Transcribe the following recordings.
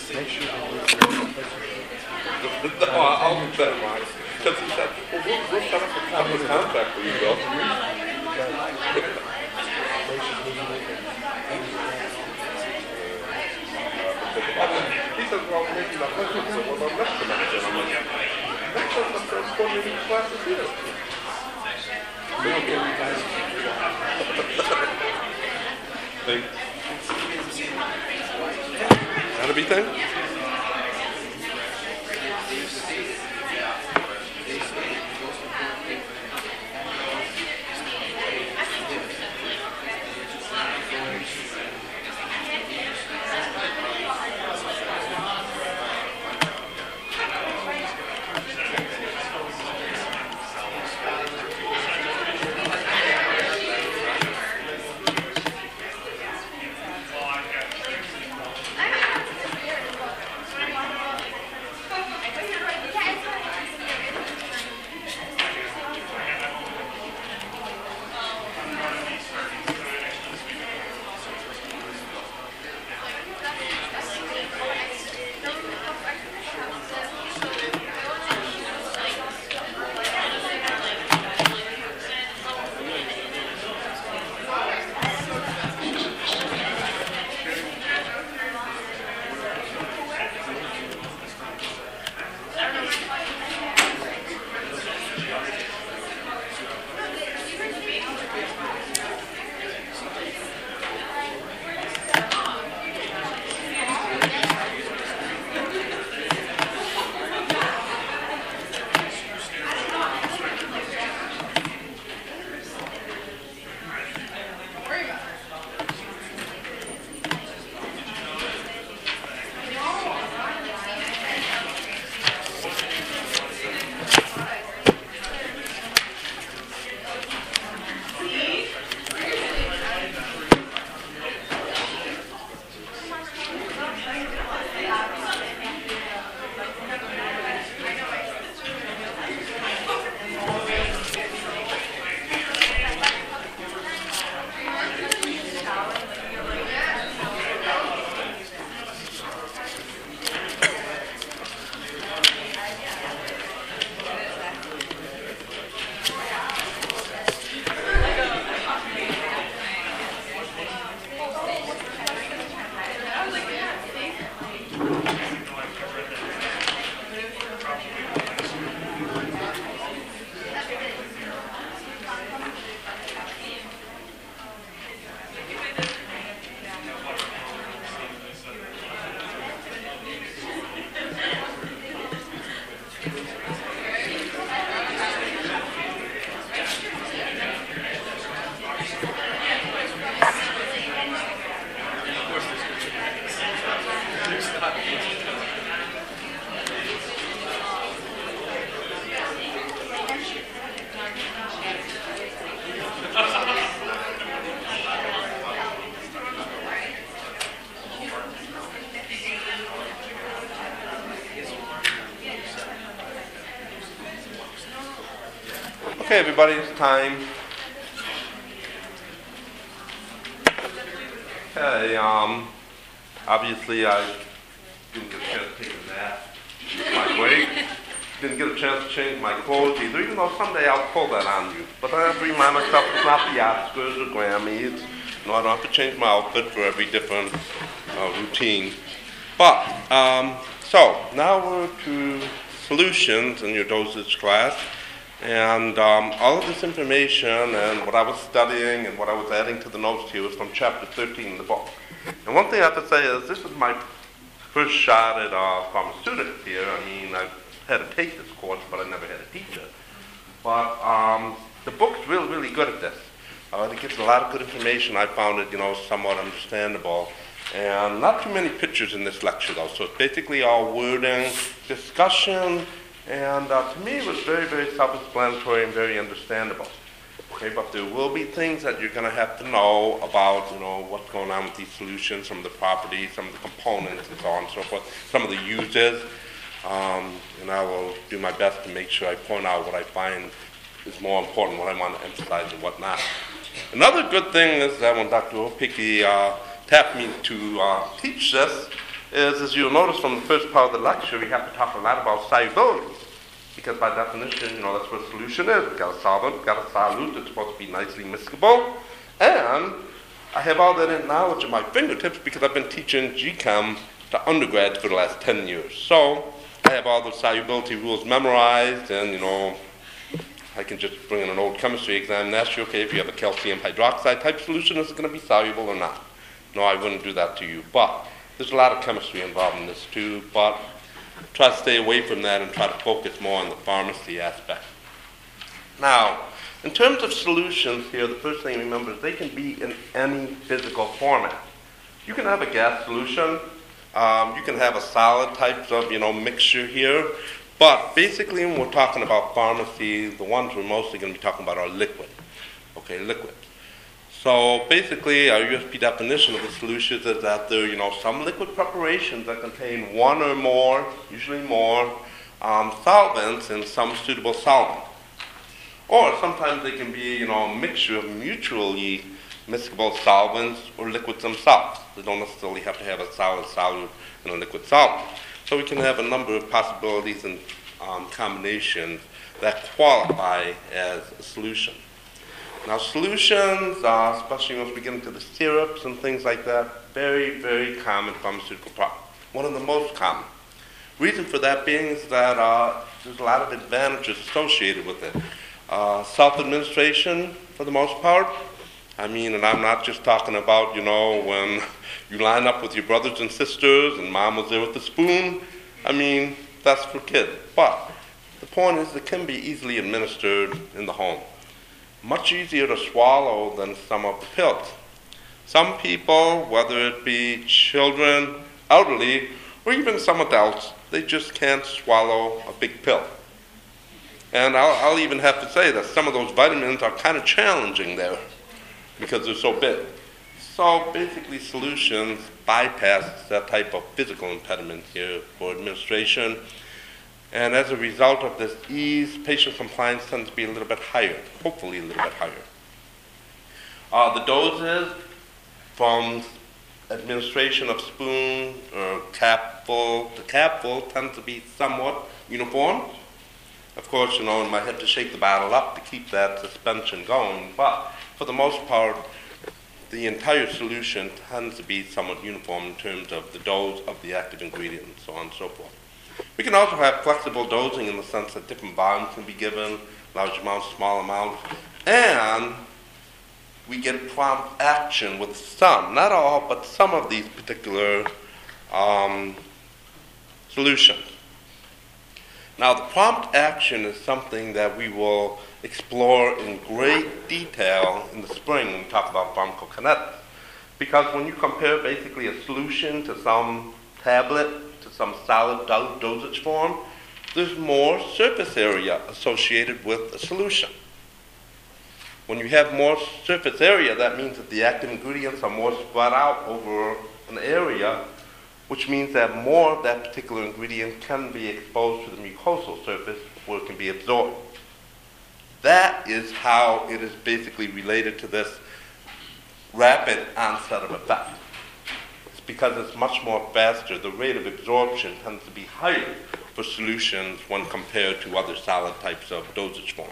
I'll do that, Mike. Because he said, well, we'll set up a couple contract for you, Bill. He says, well, maybe not much, so what about next semester? I'm like, next semester, I'm going to these classes here. That'll be thing? Okay, everybody, it's time. Okay, obviously I didn't get a chance to take a nap, my weight, didn't get a chance to change my clothes either, even though someday I'll pull that on you. But I have to remind myself it's not the Oscars or Grammys. No, I don't have to change my outfit for every different routine. But, so, now we're to solutions in your dosage class. And all of this information and what I was studying and what I was adding to the notes here was from chapter 13 in the book. And one thing I have to say is this is my first shot at pharmaceutics here. I mean, I've had to take this course, but I never had a teacher. But the book's really, really good at this. It gives a lot of good information. I found it, somewhat understandable. And not too many pictures in this lecture, though. So it's basically all wording, discussion, and to me it was very, very self-explanatory and very understandable. Okay, but there will be things that you're going to have to know about, what's going on with these solutions, some of the properties, some of the components, and so on and so forth, some of the uses. And I will do my best to make sure I point out what I find is more important, what I want to emphasize and what not. Another good thing is that when Dr. Opicki tapped me to teach this, is, as you'll notice from the first part of the lecture, we have to talk a lot about solubility. Because by definition, that's what a solution is. We've got a solvent, we've got a solute that's supposed to be nicely miscible. And I have all that knowledge at my fingertips because I've been teaching GChem to undergrads for the last 10 years. So I have all those solubility rules memorized, and, I can just bring in an old chemistry exam and ask you, okay, if you have a calcium hydroxide type solution, is it going to be soluble or not? No, I wouldn't do that to you. But there's a lot of chemistry involved in this too, but try to stay away from that and try to focus more on the pharmacy aspect. Now, in terms of solutions here, the first thing to remember is they can be in any physical format. You can have a gas solution, you can have a solid type of, mixture here, but basically when we're talking about pharmacy, the ones we're mostly going to be talking about are liquid. Okay, liquid. So basically, our USP definition of the solutions is that there are, some liquid preparations that contain one or more, usually more, solvents and some suitable solvent. Or sometimes they can be, a mixture of mutually miscible solvents or liquids themselves. They don't necessarily have to have a solid solute and a liquid solvent. So we can have a number of possibilities and combinations that qualify as a solution. Now solutions, especially once we get into the syrups and things like that, very, very common pharmaceutical product. One of the most common. Reason for that being is that there's a lot of advantages associated with it. Self-administration, for the most part. And I'm not just talking about, when you line up with your brothers and sisters and mom was there with the spoon. That's for kids. But the point is it can be easily administered in the home. Much easier to swallow than some of the pills. Some people, whether it be children, elderly, or even some adults, they just can't swallow a big pill. And I'll even have to say that some of those vitamins are kind of challenging there because they're so big. So basically solutions bypass that type of physical impediment here for administration. And as a result of this ease, patient compliance tends to be a little bit higher, hopefully a little bit higher. The doses from administration of spoon or capful to capful tend to be somewhat uniform. Of course, you might have to shake the bottle up to keep that suspension going, but for the most part, the entire solution tends to be somewhat uniform in terms of the dose of the active ingredient and so on and so forth. We can also have flexible dosing in the sense that different volumes can be given, large amounts, small amounts, and we get prompt action with some, not all, but some of these particular solutions. Now, the prompt action is something that we will explore in great detail in the spring when we talk about pharmacokinetics. Because when you compare basically a solution to some tablet, to some solid dosage form, there's more surface area associated with a solution. When you have more surface area, that means that the active ingredients are more spread out over an area, which means that more of that particular ingredient can be exposed to the mucosal surface where it can be absorbed. That is how it is basically related to this rapid onset of effect. It's because it's much more faster. The rate of absorption tends to be higher for solutions when compared to other solid types of dosage forms.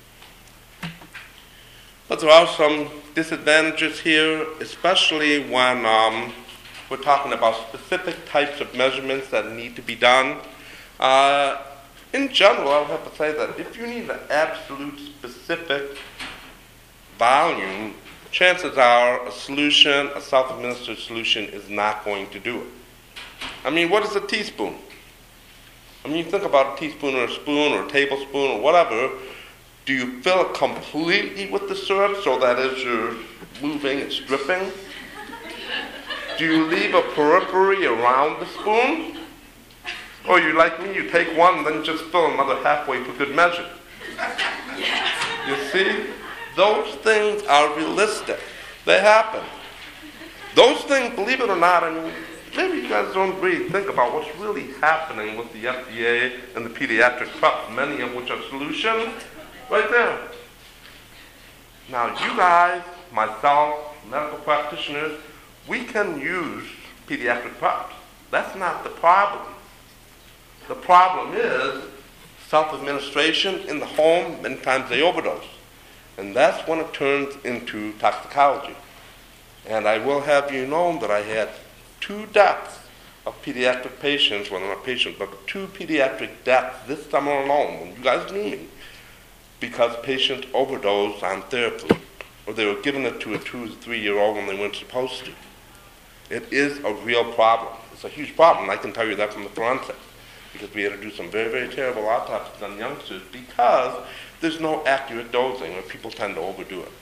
But there are some disadvantages here, especially when we're talking about specific types of measurements that need to be done. In general, I would have to say that if you need an absolute specific volume, chances are a solution, a self-administered solution, is not going to do it. What is a teaspoon? You think about a teaspoon or a spoon or a tablespoon or whatever. Do you fill it completely with the syrup so that as you're moving, it's dripping? Do you leave a periphery around the spoon? Or you like me, you take one and then just fill another halfway for good measure. You see? Those things are realistic. They happen. Those things, believe it or not, maybe you guys don't really think about what's really happening with the FDA and the pediatric prep, many of which are solutions, right there. Now, you guys, myself, medical practitioners, we can use pediatric preps. That's not the problem. The problem is self-administration in the home. Many times they overdose. And that's when it turns into toxicology. And I will have you know that I had 2 deaths of pediatric patients, well, not patients, but 2 pediatric deaths this summer alone, when you guys knew me, because patients overdosed on therapy, or they were giving it to a 2 or 3-year-old when they weren't supposed to. It is a real problem. It's a huge problem. I can tell you that from the forensics, because we had to do some very, very terrible autopsies on youngsters because there's no accurate dosing, or people tend to overdo it.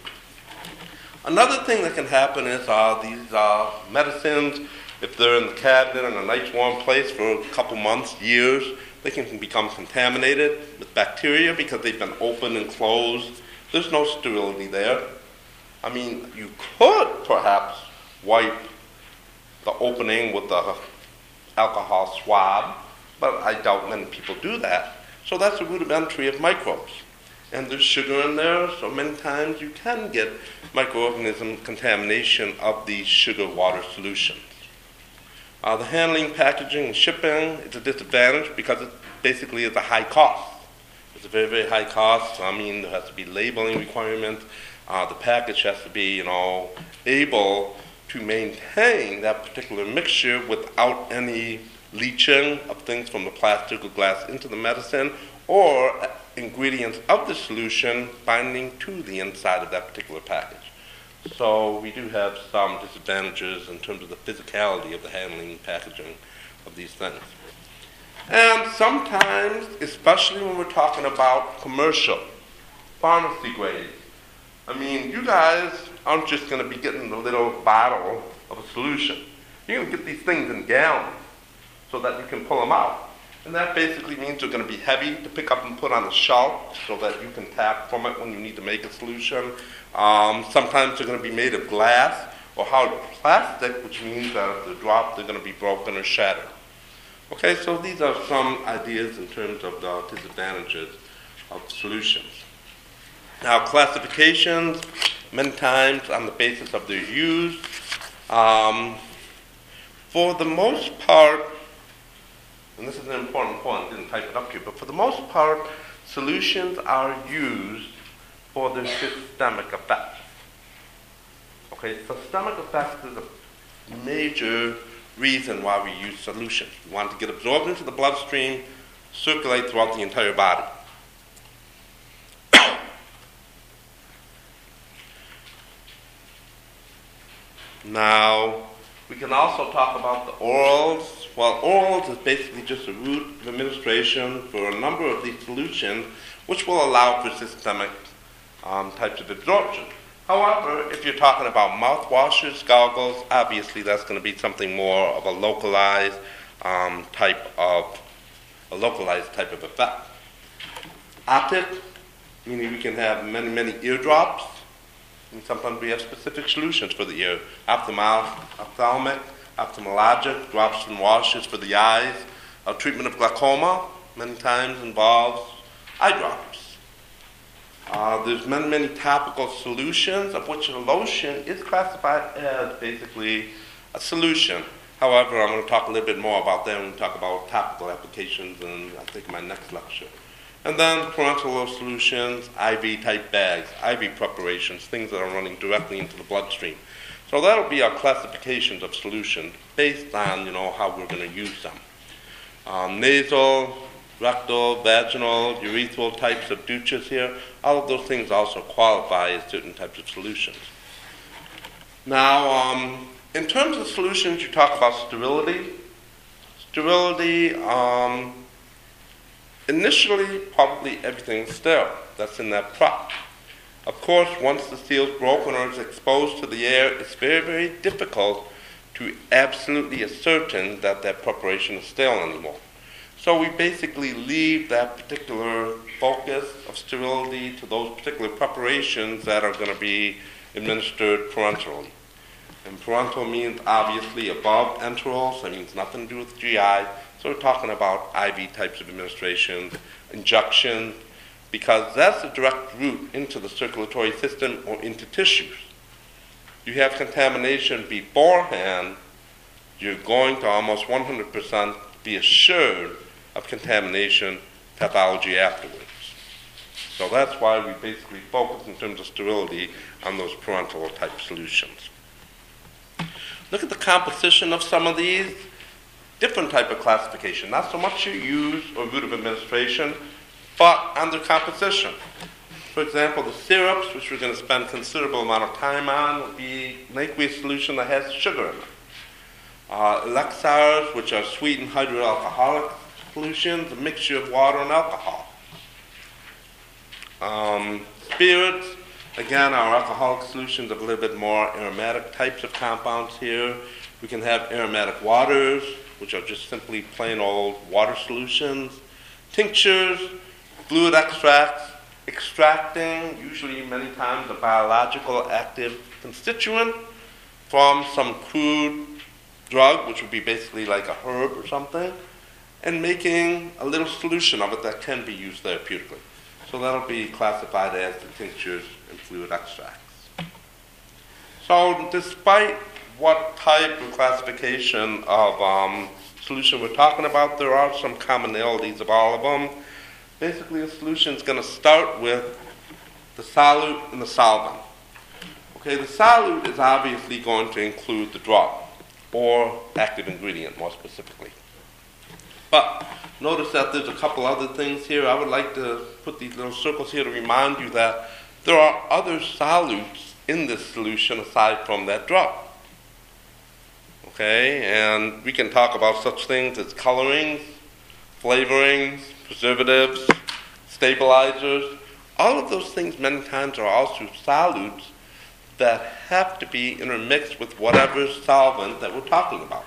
Another thing that can happen is these medicines, if they're in the cabinet in a nice warm place for a couple months, years, they can become contaminated with bacteria because they've been opened and closed. There's no sterility there. I mean, you could perhaps wipe the opening with the alcohol swab, but I doubt many people do that. So that's a rudimentary of microbes. And there's sugar in there, so many times you can get microorganism contamination of these sugar water solutions. The handling, packaging, and shipping is a disadvantage because it basically is a high cost. It's a very, very high cost. I mean, there has to be labeling requirements. The package has to be, able to maintain that particular mixture without any leaching of things from the plastic or glass into the medicine, or ingredients of the solution binding to the inside of that particular package. So we do have some disadvantages in terms of the physicality of the handling and packaging of these things. And sometimes, especially when we're talking about commercial, pharmacy grade, I mean, you guys aren't just going to be getting a little bottle of a solution. You're going to get these things in gallons so that you can pull them out. And that basically means they're going to be heavy to pick up and put on the shelf so that you can tap from it when you need to make a solution. Sometimes they're going to be made of glass or hard plastic, which means that if they're dropped, they're going to be broken or shattered. Okay, so these are some ideas in terms of the disadvantages of solutions. Now, classifications, many times on the basis of their use. For the most part, and this is an important point, I didn't type it up here, but for the most part, solutions are used for their systemic effects. Okay, systemic effects is a major reason why we use solutions. We want it to get absorbed into the bloodstream, circulate throughout the entire body. Now, we can also talk about the orals. Well, orals is basically just a route of administration for a number of these solutions, which will allow for systemic types of absorption. However, if you're talking about mouthwashes, goggles, obviously that's going to be something more of a localized type of effect. Optic, meaning we can have many, many eardrops, and sometimes we have specific solutions for the ear. Ophthalmic, ophthalmologic, drops and washes for the eyes. Treatment of glaucoma many times involves eye drops. There's many, many topical solutions, of which a lotion is classified as basically a solution. However, I'm going to talk a little bit more about that when we talk about topical applications in, I think, my next lecture. And then parenteral solutions, IV type bags, IV preparations, things that are running directly into the bloodstream. So that'll be our classifications of solutions based on, how we're going to use them. Nasal, rectal, vaginal, urethral types of douches here, all of those things also qualify as certain types of solutions. Now, in terms of solutions, you talk about sterility. Sterility, initially, probably everything's sterile. That's in that prop. Of course, once the seal's broken or is exposed to the air, it's very, very difficult to absolutely ascertain that that preparation is sterile anymore. So we basically leave that particular focus of sterility to those particular preparations that are going to be administered parenterally. And parenteral means obviously above enteral, so that means nothing to do with GI. So we're talking about IV types of administrations, injections, because that's a direct route into the circulatory system or into tissues. You have contamination beforehand, you're going to almost 100% be assured of contamination pathology afterwards. So that's why we basically focus in terms of sterility on those parenteral type solutions. Look at the composition of some of these. Different type of classification, not so much your use or route of administration, but on their composition. For example, the syrups, which we're going to spend considerable amount of time on, will be an aqueous solution that has sugar in it. Elixirs, which are sweetened hydroalcoholic solutions, a mixture of water and alcohol. Spirits, again, our alcoholic solutions have a little bit more aromatic types of compounds here. We can have aromatic waters, which are just simply plain old water solutions. Tinctures, fluid extracts, extracting, usually many times a biological active constituent from some crude drug, which would be basically like a herb or something, and making a little solution of it that can be used therapeutically. So that'll be classified as the tinctures and fluid extracts. So despite what type of classification of solution we're talking about, there are some commonalities of all of them. Basically, a solution is going to start with the solute and the solvent. Okay, the solute is obviously going to include the drug, or active ingredient more specifically. But notice that there's a couple other things here. I would like to put these little circles here to remind you that there are other solutes in this solution aside from that drug. Okay, and we can talk about such things as colorings, flavorings, preservatives, stabilizers. All of those things many times are also solutes that have to be intermixed with whatever solvent that we're talking about.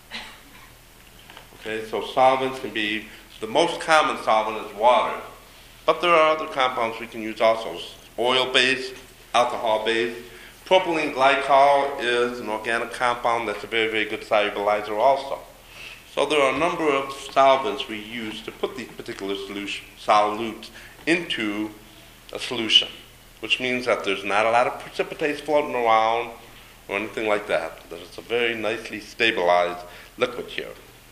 Okay, so solvents can be, the most common solvent is water, but there are other compounds we can use also, oil-based, alcohol-based. Propylene glycol is an organic compound that's a very, very good solubilizer also. So there are a number of solvents we use to put these particular solutes into a solution, which means that there's not a lot of precipitates floating around or anything like that. That it's a very nicely stabilized liquid here.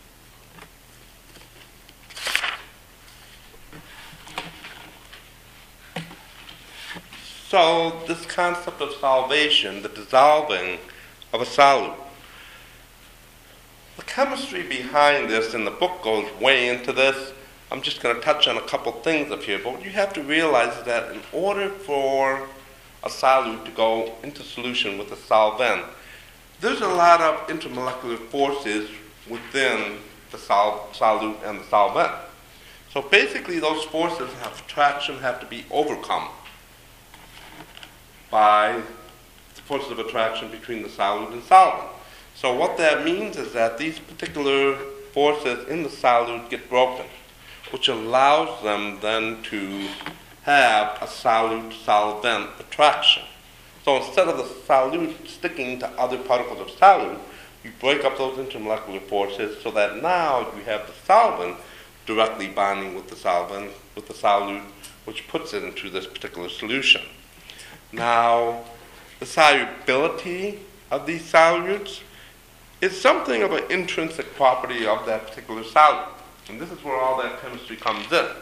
So this concept of solvation, the dissolving of a solute, the chemistry behind this, and the book goes way into this. I'm just going to touch on a couple things up here, but what you have to realize is that in order for a solute to go into solution with a solvent, there's a lot of intermolecular forces within the solute and the solvent. So basically those forces of attraction have to be overcome by the forces of attraction between the solute and solvent. So what that means is that these particular forces in the solute get broken, which allows them then to have a solute-solvent attraction. So instead of the solute sticking to other particles of solute, you break up those intermolecular forces so that now you have the solvent directly bonding with the solvent, with the solute, which puts it into this particular solution. Now, the solubility of these solutes is something of an intrinsic property of that particular solute. And this is where all that chemistry comes in.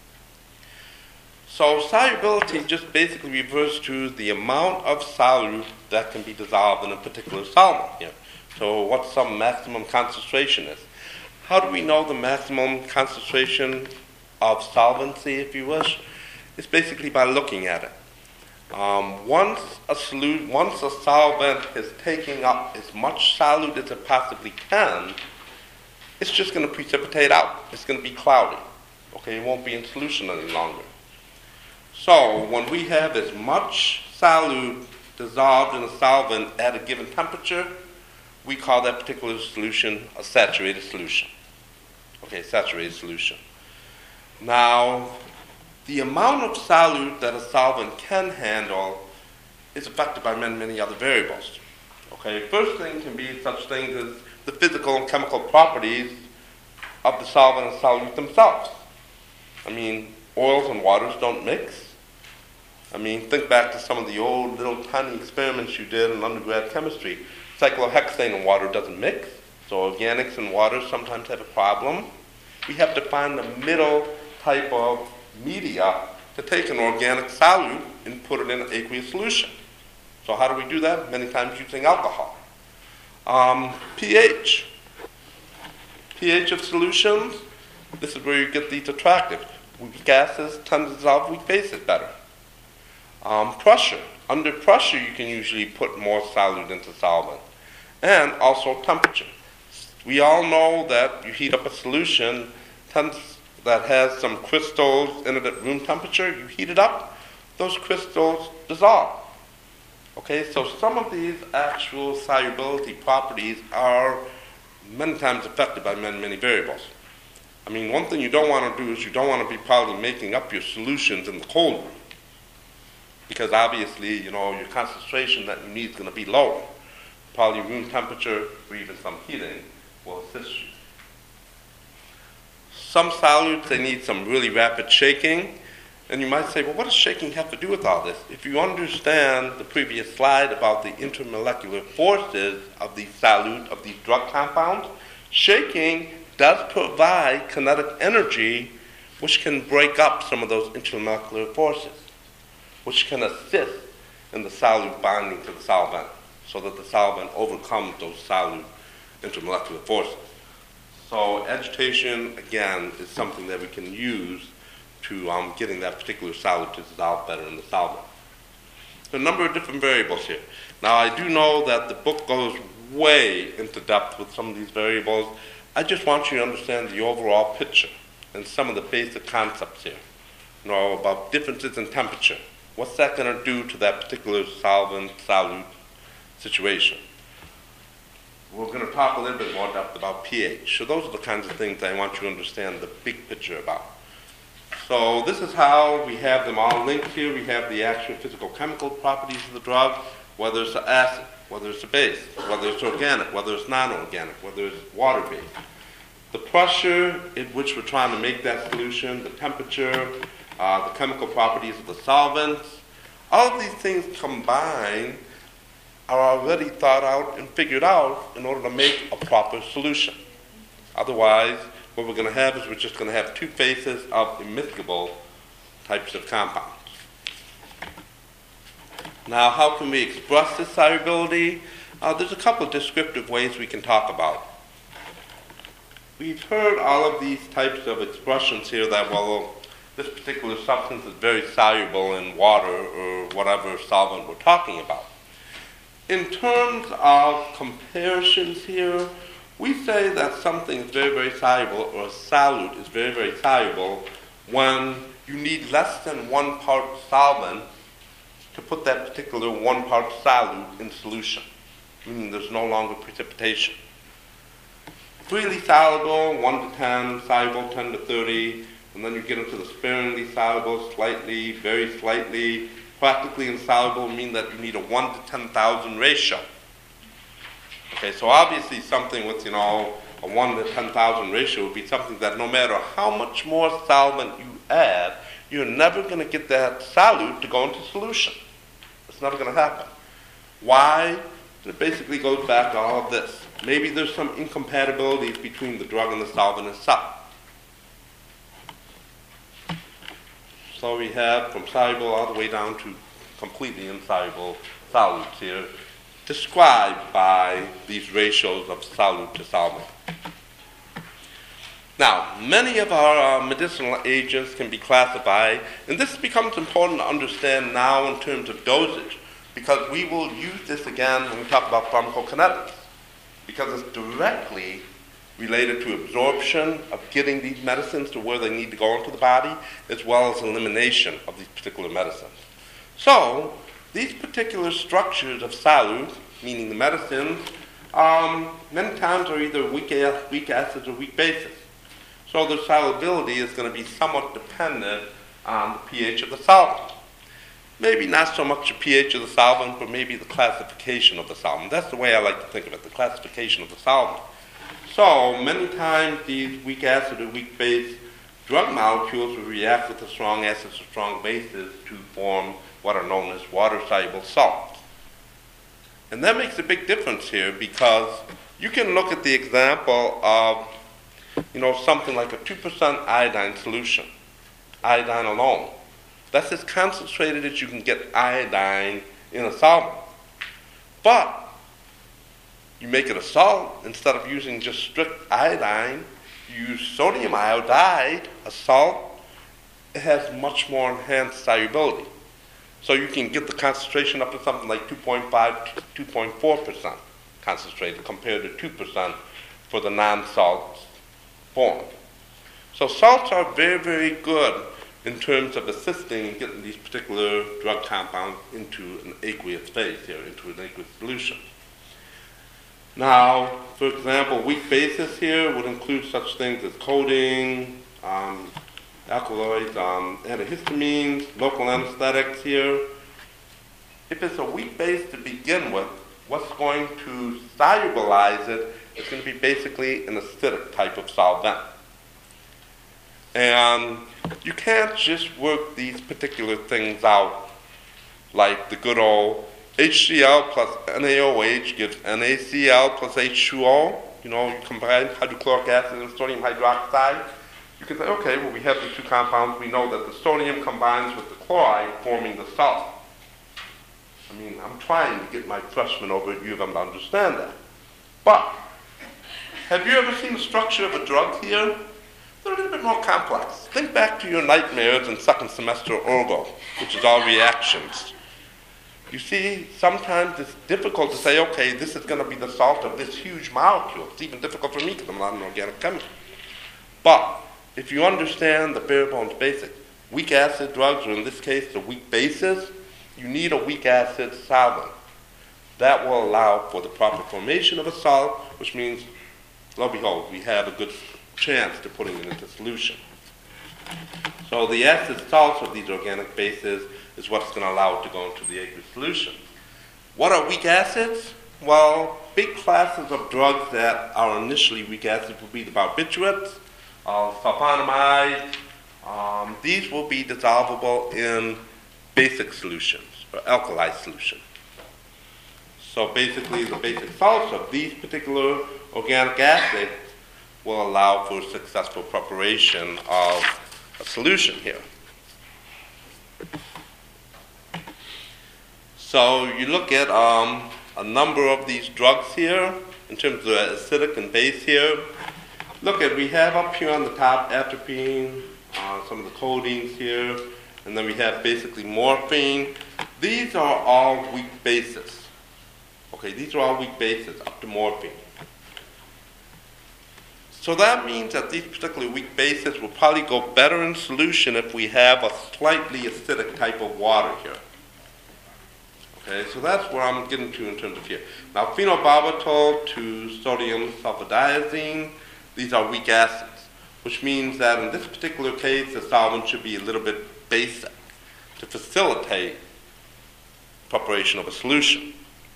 So solubility just basically refers to the amount of solute that can be dissolved in a particular solvent here. So what some maximum concentration is. How do we know the maximum concentration of solvency, if you wish? It's basically by looking at it. Once a solvent is taking up as much solute as it possibly can, it's just going to precipitate out. It's going to be cloudy. Okay, it won't be in solution any longer. So when we have as much solute dissolved in a solvent at a given temperature, we call that particular solution a saturated solution. Okay, saturated solution. Now, the amount of solute that a solvent can handle is affected by many, many other variables. Okay, first thing can be such things as the physical and chemical properties of the solvent and solute themselves. I mean, oils and waters don't mix. I mean, think back to some of the old little tiny experiments you did in undergrad chemistry. Cyclohexane and water doesn't mix. So organics and water sometimes have a problem. We have to find the middle type of media to take an organic solute and put it in an aqueous solution. So how do we do that? Many times using alcohol. pH. pH of solutions, this is where you get these attractive. Weak gases tend to dissolve weak bases better. Pressure. Under pressure, you can usually put more solute into solvent. And also temperature. We all know that you heat up a solution that has some crystals in it at room temperature. You heat it up, those crystals dissolve. Okay, so some of these actual solubility properties are many times affected by many variables. I mean, one thing you don't want to do is you don't want to be probably making up your solutions in the cold room. Because obviously, you know, your concentration that you need is going to be lower. Probably room temperature or even some heating will assist you. Some solutes, they need some really rapid shaking. And you might say, well, what does shaking have to do with all this? If you understand the previous slide about the intermolecular forces of these solute, of these drug compounds, shaking does provide kinetic energy which can break up some of those intermolecular forces, which can assist in the solute bonding to the solvent so that the solvent overcomes those solute intermolecular forces. So agitation, again, is something that we can use to getting that particular solute to dissolve better in the solvent. There are a number of different variables here. Now, I do know that the book goes way into depth with some of these variables. I just want you to understand the overall picture and some of the basic concepts here. You know, about differences in temperature. What's that going to do to that particular solvent-solute situation? We're going to talk a little bit more depth about pH. So those are the kinds of things I want you to understand the big picture about. So this is how we have them all linked here. We have the actual physical chemical properties of the drug, whether it's an acid, whether it's a base, whether it's organic, whether it's non-organic, whether it's water-based. The pressure at which we're trying to make that solution, the temperature, the chemical properties of the solvents, all of these things combined are already thought out and figured out in order to make a proper solution. Otherwise, what we're going to have is we're just going to have two phases of immiscible types of compounds. Now, how can we express this solubility? There's a couple of descriptive ways we can talk about. We've heard all of these types of expressions here that, well, this particular substance is very soluble in water or whatever solvent we're talking about. In terms of comparisons here, we say that something is very soluble, or a solute is very soluble, when you need less than 1 part solvent to put that particular 1 part solute in solution, meaning there's no longer precipitation. Freely soluble, 1 to 10, soluble 10 to 30, and then you get into the sparingly soluble, slightly, very slightly, practically insoluble, mean that you need a 1 to 10,000 ratio. Okay, so obviously something with, a 1 to 10,000 ratio would be something that no matter how much more solvent you add, you're never going to get that solute to go into solution. It's never going to happen. Why? It basically goes back to all of this. Maybe there's some incompatibilities between the drug and the solvent itself. So we have from soluble all the way down to completely insoluble solutes here, described by these ratios of solute to solvent. Now, many of our medicinal agents can be classified, and this becomes important to understand now in terms of dosage, because we will use this again when we talk about pharmacokinetics, because it's directly related to absorption of getting these medicines to where they need to go into the body, as well as elimination of these particular medicines. So, these particular structures of solute, meaning the medicines, many times are either weak acids or weak bases. So their solubility is going to be somewhat dependent on the pH of the solvent. Maybe not so much the pH of the solvent, but maybe the classification of the solvent. That's the way I like to think of it, the classification of the solvent. So many times these weak acid or weak base drug molecules will react with the strong acids or strong bases to form what are known as water-soluble salts. And that makes a big difference here because you can look at the example of, something like a 2% iodine solution, iodine alone. That's as concentrated as you can get iodine in a solvent. But you make it a salt, instead of using just strict iodine, you use sodium iodide, a salt. It has much more enhanced solubility. So you can get the concentration up to something like 2.5 to 2.4% concentrated compared to 2% for the non-salt form. So salts are very, very good in terms of assisting in getting these particular drug compounds into an aqueous phase here, into an aqueous solution. Now, for example, weak bases here would include such things as codeine, alkaloids, antihistamines, local anesthetics here. If it's a weak base to begin with, what's going to solubilize it is going to be basically an acidic type of solvent. And you can't just work these particular things out like the good old HCl plus NaOH gives NaCl plus H2O. You combine hydrochloric acid and sodium hydroxide. You can say, okay, well, we have the two compounds. We know that the sodium combines with the chloride, forming the salt. I'm trying to get my freshmen over at U of M to understand that. But have you ever seen the structure of a drug here? They're a little bit more complex. Think back to your nightmares in second semester ergo, which is all reactions. You see, sometimes it's difficult to say, okay, this is going to be the salt of this huge molecule. It's even difficult for me because I'm not an organic chemist. But if you understand the bare bones basics, weak acid drugs, or in this case, the weak bases, you need a weak acid solvent. That will allow for the proper formation of a salt, which means, lo and behold, we have a good chance to putting it into solution. So the acid salts of these organic bases is what's going to allow it to go into the aqueous solution. What are weak acids? Well, big classes of drugs that are initially weak acids will be the barbiturates, sulfonamides. These will be dissolvable in basic solutions or alkali solutions. So basically, the basic salts of these particular organic acids will allow for successful preparation of a solution here. So you look at a number of these drugs here in terms of the acidic and base here. Look at, we have up here on the top atropine, some of the codeines here, and then we have basically morphine. These are all weak bases. Okay, these are all weak bases up to morphine. So that means that these particularly weak bases will probably go better in solution if we have a slightly acidic type of water here. Okay, so that's where I'm getting to in terms of here. Now, phenobarbital to sodium sulfadiazine, these are weak acids, which means that in this particular case, the solvent should be a little bit basic to facilitate preparation of a solution.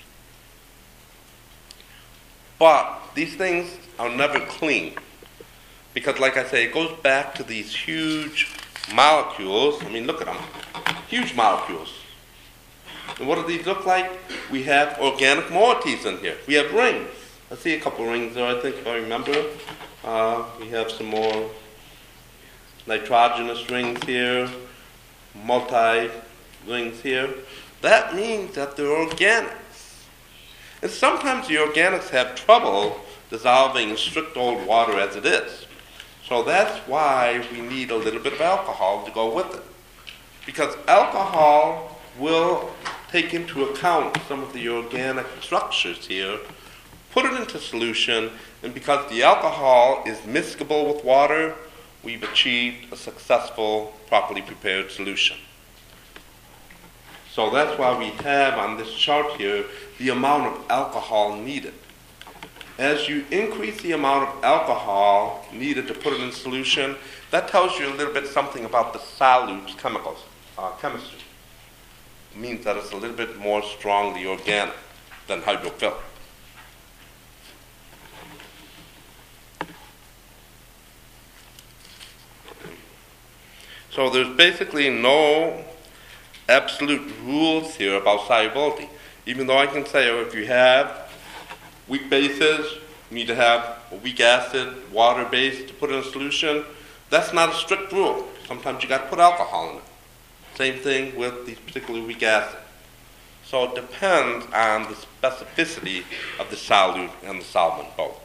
But these things are never clean because, like I say, it goes back to these huge molecules. Look at them, huge molecules. And what do these look like? We have organic moieties in here. We have rings. I see a couple rings there, I think, if I remember. We have some more nitrogenous rings here, multi-rings here. That means that they're organics. And sometimes the organics have trouble dissolving in strict old water as it is. So that's why we need a little bit of alcohol to go with it. Because alcohol will take into account some of the organic structures here, put it into solution, and because the alcohol is miscible with water, we've achieved a successful, properly prepared solution. So that's why we have on this chart here the amount of alcohol needed. As you increase the amount of alcohol needed to put it in solution, that tells you a little bit something about the solutes chemistry. It means that it's a little bit more strongly organic than hydrophilic. So there's basically no absolute rules here about solubility. Even though I can say, oh, if you have weak bases, you need to have a weak acid, water base to put in a solution. That's not a strict rule. Sometimes you got to put alcohol in it. Same thing with these particularly weak acids. So it depends on the specificity of the solute and the solvent both.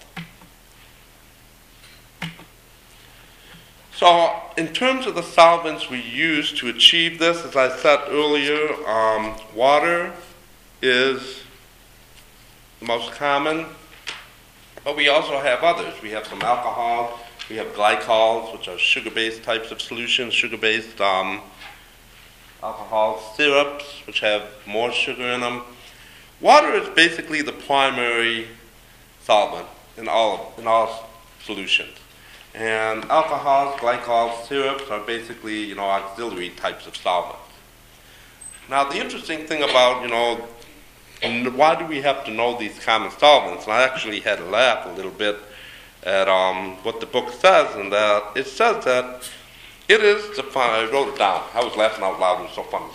So in terms of the solvents we use to achieve this, as I said earlier, water is the most common, but we also have others. We have some alcohol, we have glycols, which are sugar-based types of solutions, sugar-based alcohol syrups, which have more sugar in them. Water is basically the primary solvent in all solutions. And alcohols, glycols, syrups are basically, auxiliary types of solvents. Now, the interesting thing about, why do we have to know these common solvents? And I actually had to laugh a little bit at what the book says, and that it says that it is I wrote it down. I was laughing out loud. It was so funny.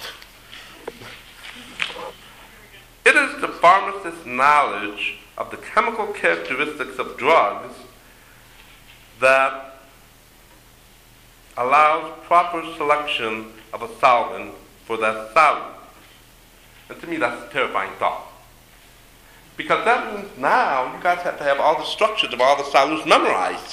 It is the pharmacist's knowledge of the chemical characteristics of drugs that allows proper selection of a solvent for that solute. And to me, that's a terrifying thought. Because that means now you guys have to have all the structures of all the solutes memorized.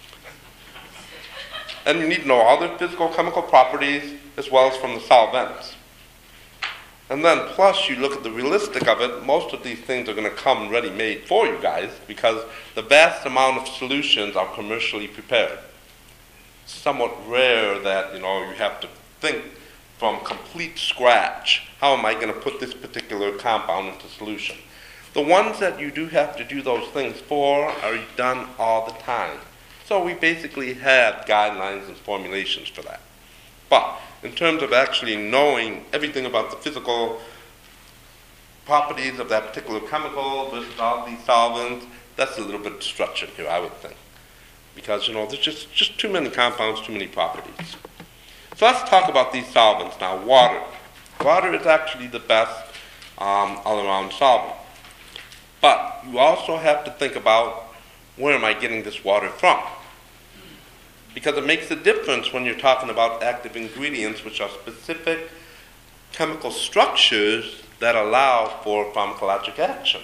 And you need to know all their physical chemical properties as well as from the solvents. And then plus you look at the realistic of it, most of these things are going to come ready-made for you guys because the vast amount of solutions are commercially prepared. It's somewhat rare that, you have to think from complete scratch, how am I going to put this particular compound into solution? The ones that you do have to do those things for are done all the time. So we basically have guidelines and formulations for that. But in terms of actually knowing everything about the physical properties of that particular chemical versus all these solvents, that's a little bit structured here, I would think. Because, there's just too many compounds, too many properties. So let's talk about these solvents now. Water. Water is actually the best all-around solvent. But you also have to think about, where am I getting this water from? Because it makes a difference when you're talking about active ingredients, which are specific chemical structures that allow for pharmacologic action.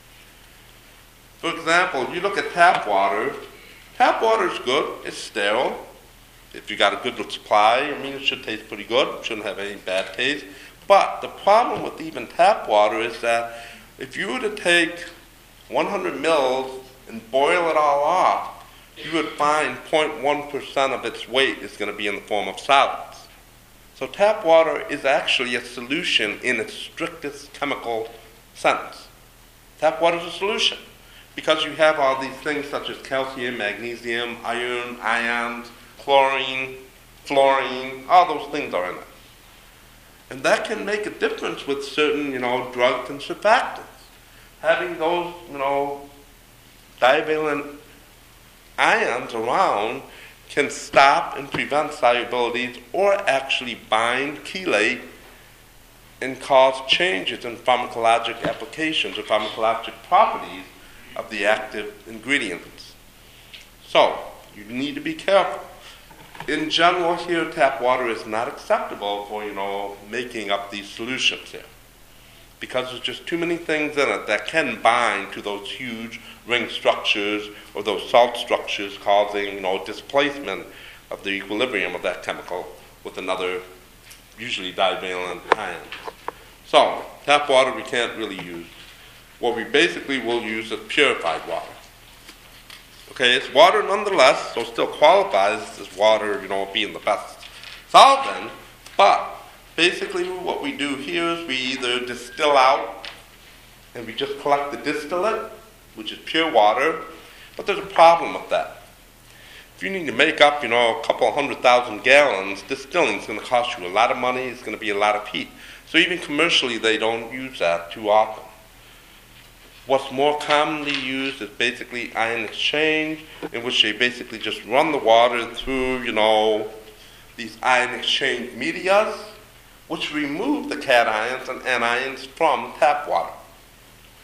For example, you look at tap water. Tap water is good. It's sterile. If you got a good supply, it should taste pretty good. It shouldn't have any bad taste. But the problem with even tap water is that if you were to take 100 mils and boil it all off, you would find 0.1% of its weight is going to be in the form of solids. So tap water is actually a solution in its strictest chemical sense. Tap water is a solution because you have all these things such as calcium, magnesium, iron, ions, chlorine, fluorine, all those things are in it. And that can make a difference with certain, drugs and surfactants. Having those, divalent ions around can stop and prevent solubilities or actually bind, chelate, and cause changes in pharmacologic applications or pharmacologic properties of the active ingredients. So, you need to be careful. In general here, tap water is not acceptable for, making up these solutions here. Because there's just too many things in it that can bind to those huge ring structures or those salt structures causing, displacement of the equilibrium of that chemical with another, usually divalent ion. So, tap water we can't really use. What we basically will use is purified water. Okay, it's water nonetheless, so it still qualifies as water, being the best solvent, but basically what we do here is we either distill out and we just collect the distillate, which is pure water, but there's a problem with that. If you need to make up, a couple 100,000 gallons, distilling is going to cost you a lot of money, it's going to be a lot of heat. So even commercially they don't use that too often. What's more commonly used is basically ion exchange, in which they basically just run the water through, these ion exchange medias, which remove the cations and anions from tap water.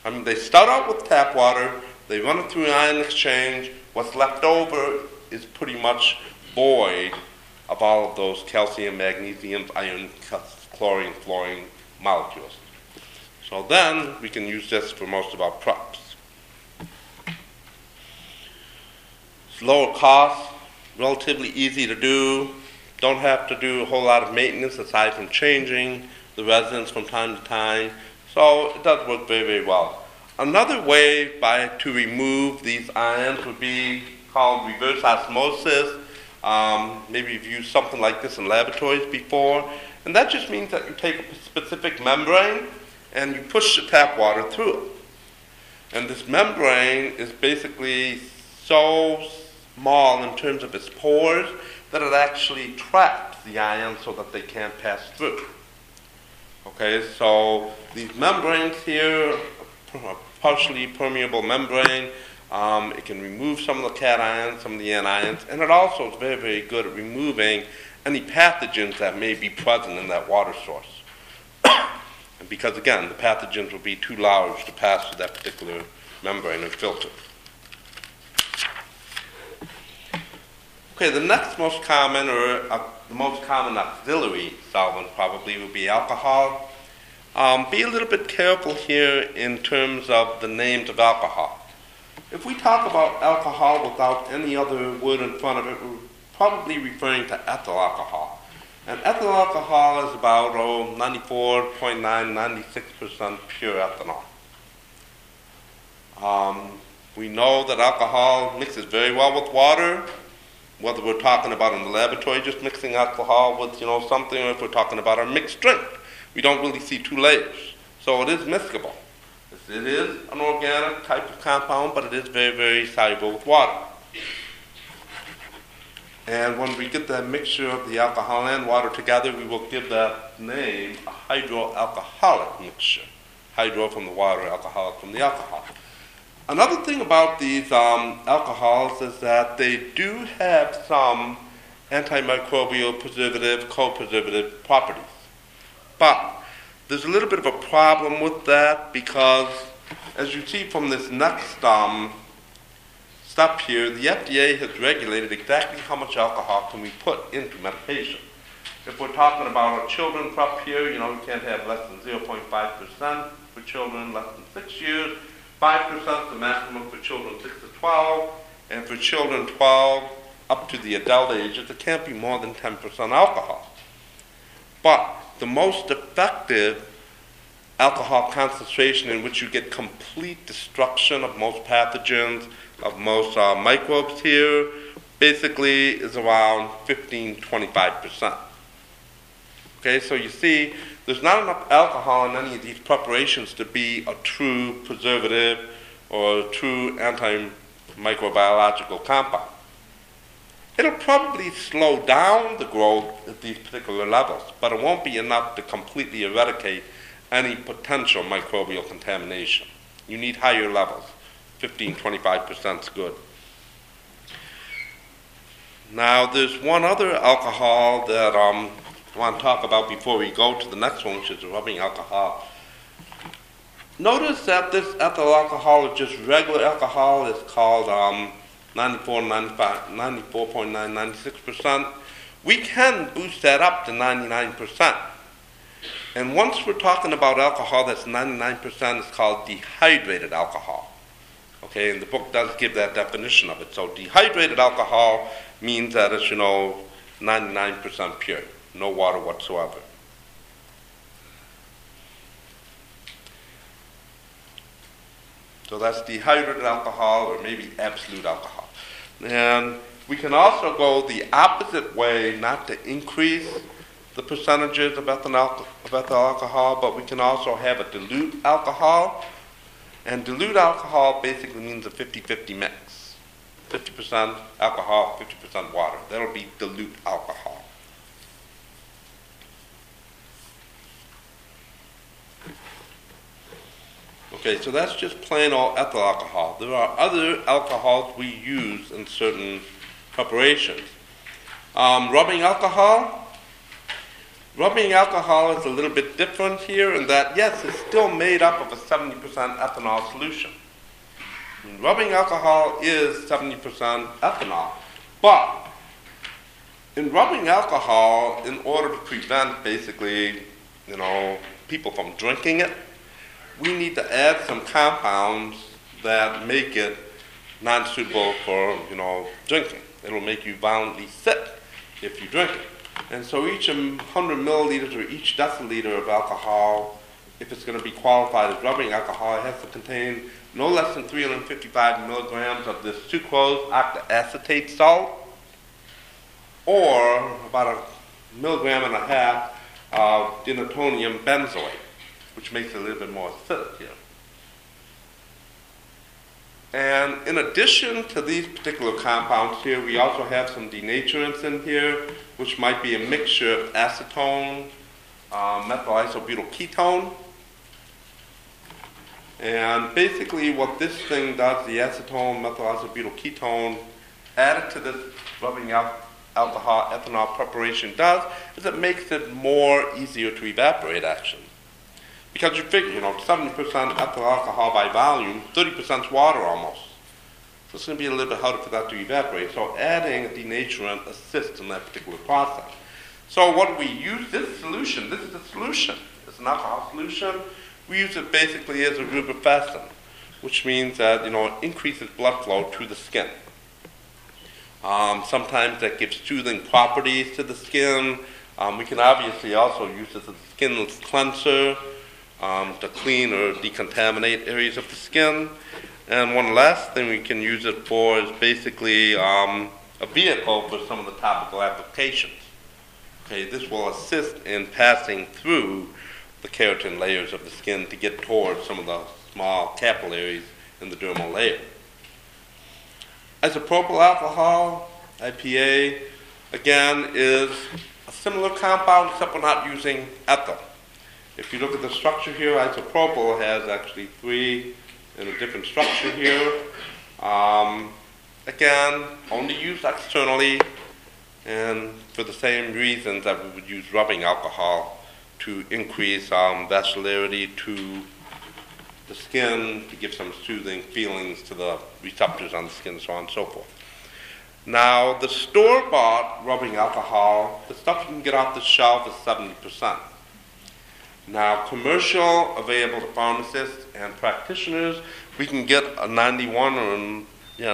I mean, they start out with tap water, they run it through an ion exchange, what's left over is pretty much void of all of those calcium, magnesium, iron, chlorine, fluorine molecules. So then we can use this for most of our preps. It's lower cost, relatively easy to do, don't have to do a whole lot of maintenance aside from changing the resins from time to time. So it does work very, very well. Another way to remove these ions would be called reverse osmosis. Maybe you've used something like this in laboratories before. And that just means that you take a specific membrane and you push the tap water through it. And this membrane is basically so small in terms of its pores that it actually traps the ions so that they can't pass through. Okay, so these membranes here, a partially permeable membrane, it can remove some of the cations, some of the anions, and it also is very, very good at removing any pathogens that may be present in that water source. And because, again, the pathogens will be too large to pass through that particular membrane and filter. Okay, the next most common, or the most common auxiliary solvent probably would be alcohol. Be a little bit careful here in terms of the names of alcohol. If we talk about alcohol without any other word in front of it, we're probably referring to ethyl alcohol. And ethyl alcohol is about 94.9, 96% pure ethanol. We know that alcohol mixes very well with water, whether we're talking about in the laboratory just mixing alcohol with something, or if we're talking about our mixed drink. We don't really see two layers. So it is mixable. It is an organic type of compound, but it is very, very soluble with water. And when we get that mixture of the alcohol and water together, we will give that name a hydroalcoholic mixture. Hydro from the water, alcoholic from the alcohol. Another thing about these alcohols is that they do have some antimicrobial, preservative, co-preservative properties. But there's a little bit of a problem with that because, as you see from this next step here, the FDA has regulated exactly how much alcohol can we put into medication. If we're talking about a children prep here, you can't have less than 0.5% for children less than 6 years, 5% the maximum for children 6 to 12, and for children 12 up to the adult ages, it can't be more than 10% alcohol. But the most effective alcohol concentration in which you get complete destruction of most pathogens, of most microbes here, basically is around 15-25%. Okay, so you see, there's not enough alcohol in any of these preparations to be a true preservative or a true antimicrobiological compound. It'll probably slow down the growth at these particular levels, but it won't be enough to completely eradicate any potential microbial contamination. You need higher levels. 15-25% is good. Now, there's one other alcohol that I want to talk about before we go to the next one, which is rubbing alcohol. Notice that this ethyl alcohol is just regular alcohol. It's called 94.996%. We can boost that up to 99%. And once we're talking about alcohol that's 99%, it's called dehydrated alcohol. Okay, and the book does give that definition of it. So dehydrated alcohol means that it's, 99% pure, no water whatsoever. So that's dehydrated alcohol, or maybe absolute alcohol. And we can also go the opposite way, not to increase the percentages of ethyl alcohol, but we can also have a dilute alcohol. And dilute alcohol basically means a 50-50 mix. 50% alcohol, 50% water. That'll be dilute alcohol. Okay, so that's just plain old ethyl alcohol. There are other alcohols we use in certain preparations. Rubbing alcohol, Rubbing alcohol is a little bit different here in that, yes, it's still made up of a 70% ethanol solution. Rubbing alcohol is 70% ethanol. But in rubbing alcohol, in order to prevent basically, people from drinking it, we need to add some compounds that make it non-suitable for, drinking. It'll make you violently sick if you drink it. And so each 100 milliliters or each deciliter of alcohol, if it's going to be qualified as rubbing alcohol, it has to contain no less than 355 milligrams of this sucrose octacetate salt, or about 1.5 milligrams of denatonium benzoate, which makes it a little bit more acidic here. And in addition to these particular compounds here, we also have some denaturants in here, which might be a mixture of acetone, methyl isobutyl ketone. And basically what this thing does, the acetone, methyl isobutyl ketone, added to this rubbing alcohol ethanol preparation does, is it makes it more easier to evaporate actually. Because you figure, 70% ethyl alcohol by volume, 30% is water almost. So it's going to be a little bit harder for that to evaporate. So adding a denaturant assists in that particular process. So what we use this solution, this is a solution. It's an alcohol solution. We use it basically as a rubefacin, which means that, it increases blood flow to the skin. Sometimes that gives soothing properties to the skin. We can obviously also use it as a skin cleanser, to clean or decontaminate areas of the skin. And one last thing we can use it for is basically a vehicle for some of the topical applications. Okay, this will assist in passing through the keratin layers of the skin to get towards some of the small capillaries in the dermal layer. Isopropyl alcohol, IPA, again, is a similar compound except we're not using ethyl. If you look at the structure here, isopropyl has actually 3 in a different structure here. Again, only used externally and for the same reasons that we would use rubbing alcohol to increase vascularity to the skin, to give some soothing feelings to the receptors on the skin, so on and so forth. Now, the store-bought rubbing alcohol, the stuff you can get off the shelf is 70%. Now, commercial, available to pharmacists and practitioners, we can get a 91%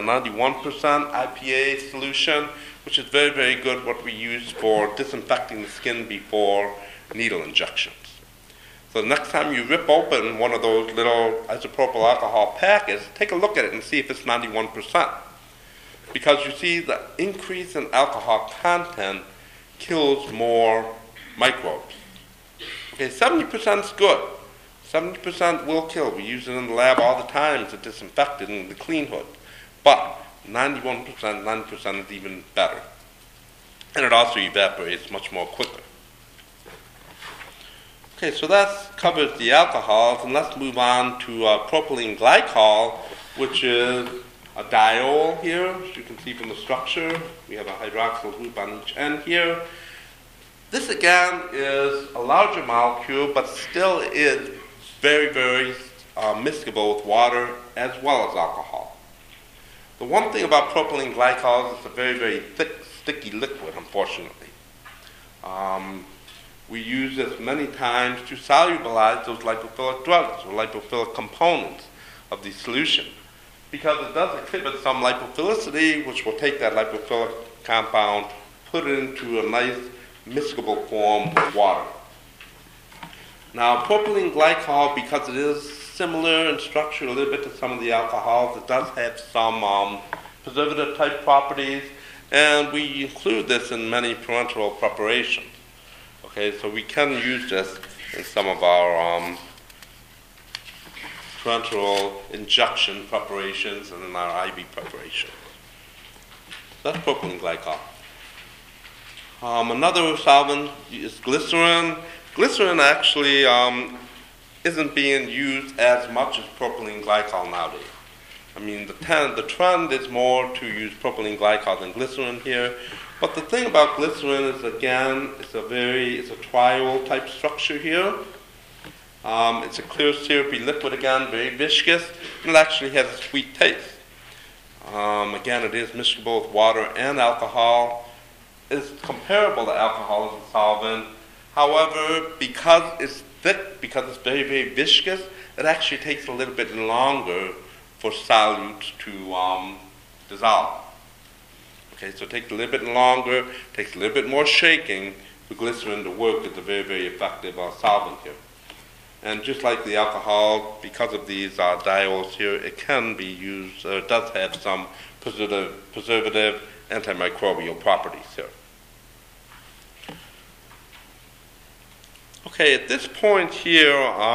IPA solution, which is very, very good, what we use for disinfecting the skin before needle injections. So the next time you rip open one of those little isopropyl alcohol packets, take a look at it and see if it's 91%. Because you see the increase in alcohol content kills more microbes. Okay, 70% is good. 70% will kill. We use it in the lab all the time to disinfect it in the clean hood. But 91%, 90% is even better. And it also evaporates much more quicker. Okay, so that covers the alcohols, and let's move on to propylene glycol, which is a diol here, as you can see from the structure. We have a hydroxyl group on each end here. This again is a larger molecule, but still is very, very miscible with water as well as alcohol. The one thing about propylene glycol is it's a very, very thick, sticky liquid, unfortunately. We use this many times to solubilize those lipophilic drugs or lipophilic components of the solution, because it does exhibit some lipophilicity, which will take that lipophilic compound, put it into a nice miscible form with water. Now, propylene glycol, because it is similar in structure a little bit to some of the alcohols, it does have some preservative-type properties, and we include this in many parenteral preparations. Okay, so we can use this in some of our parenteral injection preparations and in our IV preparations. That's propylene glycol. Another solvent is glycerin. Glycerin actually isn't being used as much as propylene glycol nowadays. I mean, the trend is more to use propylene glycol than glycerin here. But the thing about glycerin is, again, it's a triol type structure here. It's a clear syrupy liquid, again, very viscous, and it actually has a sweet taste. Again, it is miscible with water and alcohol. It's comparable to alcohol as a solvent. However, because it's thick, because it's very, very viscous, it actually takes a little bit longer for solutes to dissolve. Okay, so it takes a little bit longer, takes a little bit more shaking for glycerin to work as a very, very effective solvent here. And just like the alcohol, because of these diols here, it can be used, it does have some preservative antimicrobial properties here. Okay, at this point here,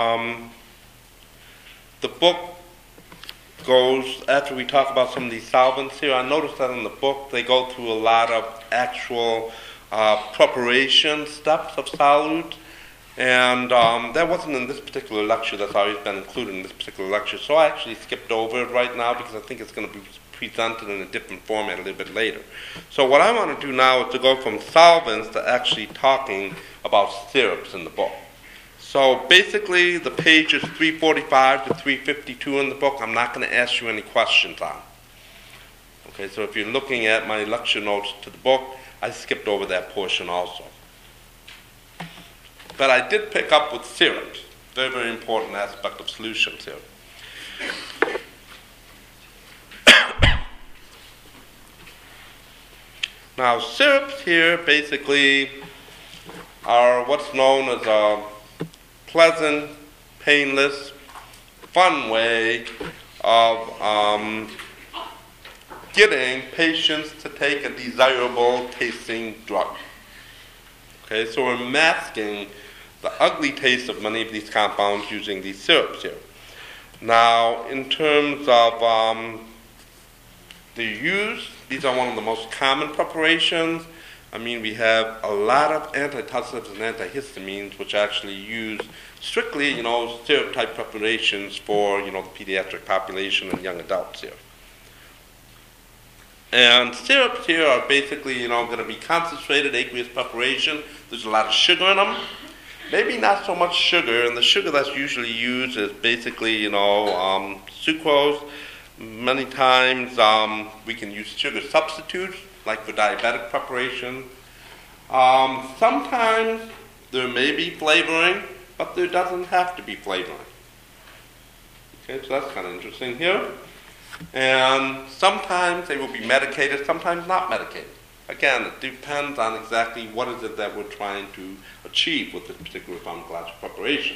the book goes, after we talk about some of these solvents here, I noticed that in the book they go through a lot of actual preparation steps of solutes. And that wasn't in this particular lecture. That's always been included in this particular lecture. So I actually skipped over it right now because I think it's going to be presented in a different format a little bit later. So what I want to do now is to go from solvents to actually talking about syrups in the book. So basically the pages 345 to 352 in the book, I'm not going to ask you any questions on. Okay, so if you're looking at my lecture notes to the book, I skipped over that portion also. But I did pick up with syrups, very, very important aspect of solutions here. Now, syrups here basically are what's known as a pleasant, painless, fun way of getting patients to take a desirable tasting drug. Okay, so we're masking the ugly taste of many of these compounds using these syrups here. Now, in terms of the use, these are one of the most common preparations. I mean, we have a lot of antitussives and antihistamines which actually use strictly, syrup-type preparations for, the pediatric population and young adults here. And syrups here are basically, going to be concentrated aqueous preparation. There's a lot of sugar in them. Maybe not so much sugar, and the sugar that's usually used is basically, sucrose. Many times we can use sugar substitutes, like for diabetic preparation. Sometimes there may be flavoring, but there doesn't have to be flavoring. Okay, so that's kind of interesting here. And sometimes they will be medicated, sometimes not medicated. Again, it depends on exactly what is it that we're trying to achieve with this particular pharmacologic preparation.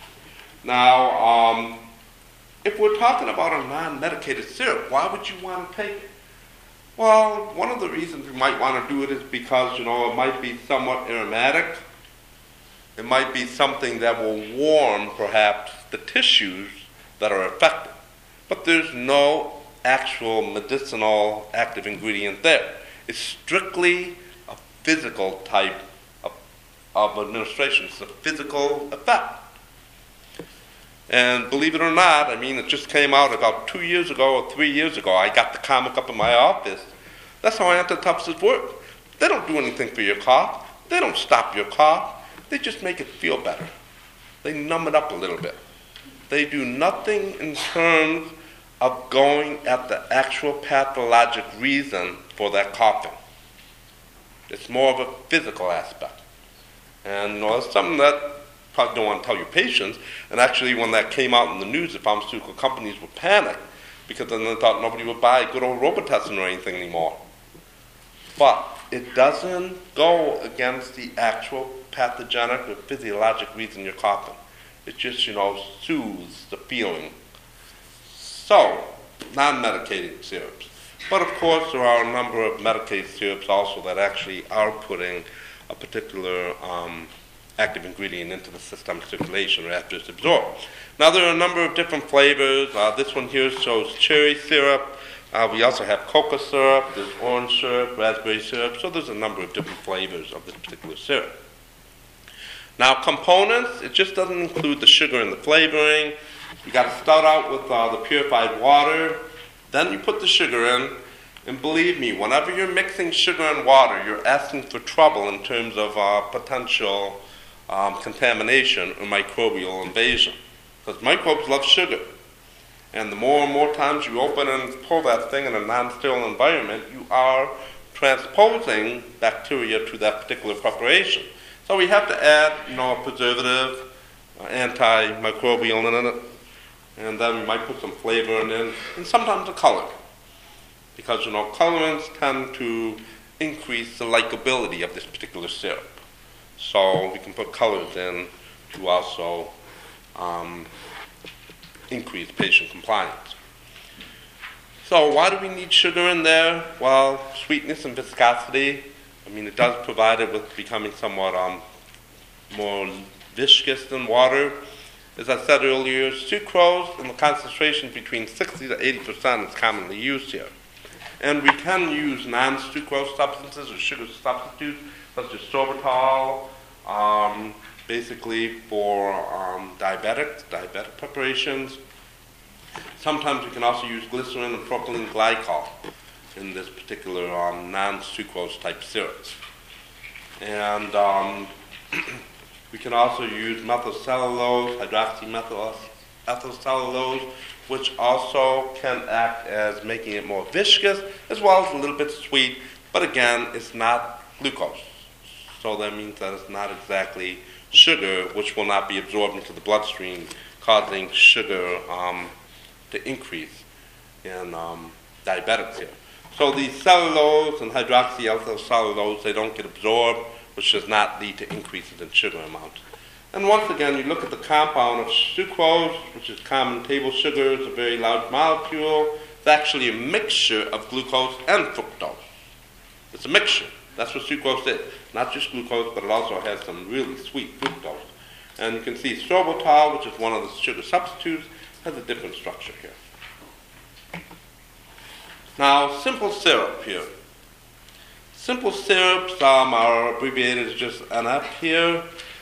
Now, if we're talking about a non-medicated syrup, why would you want to take it? Well, one of the reasons we might want to do it is because, it might be somewhat aromatic. It might be something that will warm, perhaps, the tissues that are affected. But there's no actual medicinal active ingredient there. It's strictly a physical type of administration. It's a physical effect. And believe it or not, it just came out about 2 years ago or 3 years ago. I got the comic up in my office. That's how antitussives work. They don't do anything for your cough. They don't stop your cough. They just make it feel better. They numb it up a little bit. They do nothing in terms of going at the actual pathologic reason for that coughing. It's more of a physical aspect. And it's something that probably don't want to tell your patients. And actually, when that came out in the news, the pharmaceutical companies would panic because then they thought nobody would buy good old Robitussin or anything anymore. But it doesn't go against the actual pathogenic or physiologic reason you're coughing. It just, soothes the feeling. So, non-medicated syrups. But of course, there are a number of medicated syrups also that actually are putting a particular active ingredient into the systemic circulation or after it's absorbed. Now, there are a number of different flavors. This one here shows cherry syrup. We also have coca syrup. There's orange syrup, raspberry syrup. So there's a number of different flavors of this particular syrup. Now, components, it just doesn't include the sugar and the flavoring. You got to start out with the purified water. Then you put the sugar in, and believe me, whenever you're mixing sugar and water, you're asking for trouble in terms of potential contamination or microbial invasion. Because microbes love sugar. And the more and more times you open and pull that thing in a non-sterile environment, you are transposing bacteria to that particular preparation. So we have to add, a preservative, antimicrobial in it, and then we might put some flavor in, and sometimes a color. Because, colorants tend to increase the likability of this particular syrup. So we can put colors in to also increase patient compliance. So why do we need sugar in there? Well, sweetness and viscosity. It does provide it with becoming somewhat more viscous than water. As I said earlier, sucrose in the concentration between 60 to 80% is commonly used here. And we can use non-sucrose substances or sugar substitutes, such as sorbitol, basically for diabetic preparations. Sometimes we can also use glycerin and propylene glycol in this particular non-sucrose type syrups. And we can also use methylcellulose, hydroxymethylcellulose, which also can act as making it more viscous, as well as a little bit sweet, but again, it's not glucose. So that means that it's not exactly sugar, which will not be absorbed into the bloodstream, causing sugar to increase in diabetics here. So these cellulose and hydroxycellulose, they don't get absorbed, which does not lead to increases in sugar amounts. And once again, you look at the compound of sucrose, which is common table sugar. It's a very large molecule. It's actually a mixture of glucose and fructose. It's a mixture. That's what sucrose is. Not just glucose, but it also has some really sweet fructose. And you can see sorbitol, which is one of the sugar substitutes, has a different structure here. Now, simple syrup here. Simple syrups are abbreviated as just NF here.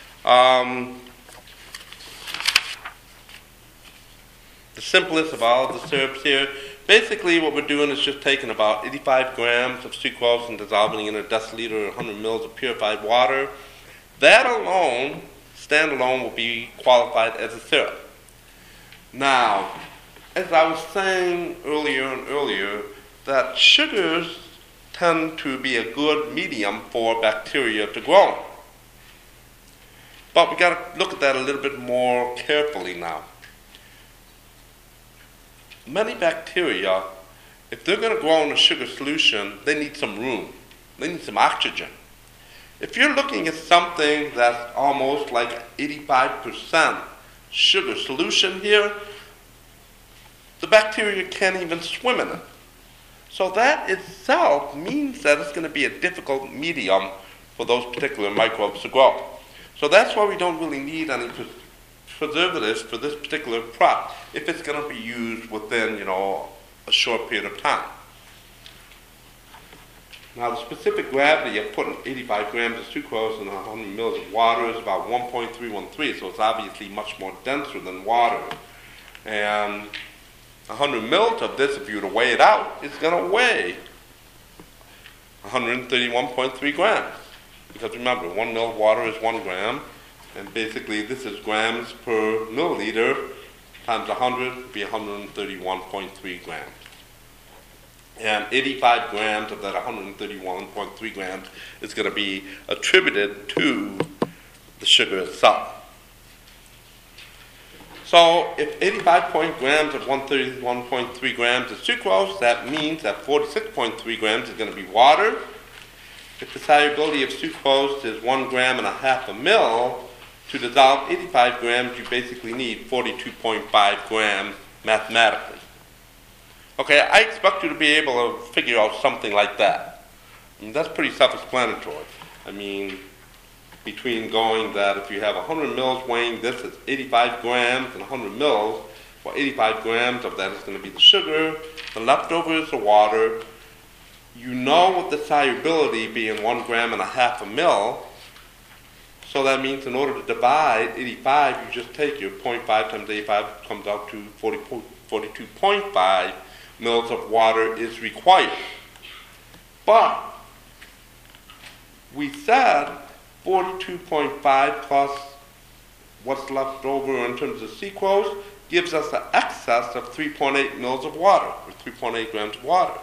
The simplest of all of the syrups here. Basically, what we're doing is just taking about 85 grams of sucrose and dissolving in a deciliter or 100 mils of purified water. That alone, standalone, will be qualified as a syrup. Now, as I was saying earlier, that sugars tend to be a good medium for bacteria to grow. But we got to look at that a little bit more carefully now. Many bacteria, if they're going to grow in a sugar solution, they need some room. They need some oxygen. If you're looking at something that's almost like 85% sugar solution here, the bacteria can't even swim in it. So that itself means that it's going to be a difficult medium for those particular microbes to grow. So that's why we don't really need any preservatives for this particular prep if it's going to be used within, a short period of time. Now, the specific gravity of putting 85 grams of sucrose in 100 mils of water is about 1.313, so it's obviously much more denser than water. And 100 mils of this, if you were to weigh it out, is going to weigh 131.3 grams. Because remember, 1 mil of water is 1 gram, and basically this is grams per milliliter times 100 would be 131.3 grams. And 85 grams of that 131.3 grams is going to be attributed to the sugar itself. So if 85 grams of 131.3 grams is sucrose, that means that 46.3 grams is going to be water. If the solubility of sucrose is 1.5 grams a mil, to dissolve 85 grams, you basically need 42.5 grams mathematically. Okay, I expect you to be able to figure out something like that. That's pretty self-explanatory. Between going that if you have 100 mils weighing this as 85 grams and 100 mils, well, 85 grams of that is going to be the sugar, the leftover is the water. You know with the solubility being 1.5 grams a mil, so that means in order to divide 85, you just take your 0.5 times 85, comes out to 42.5 mils of water is required. But we said 42.5 plus what's left over in terms of sucrose gives us an excess of 3.8 mils of water, or 3.8 grams of water.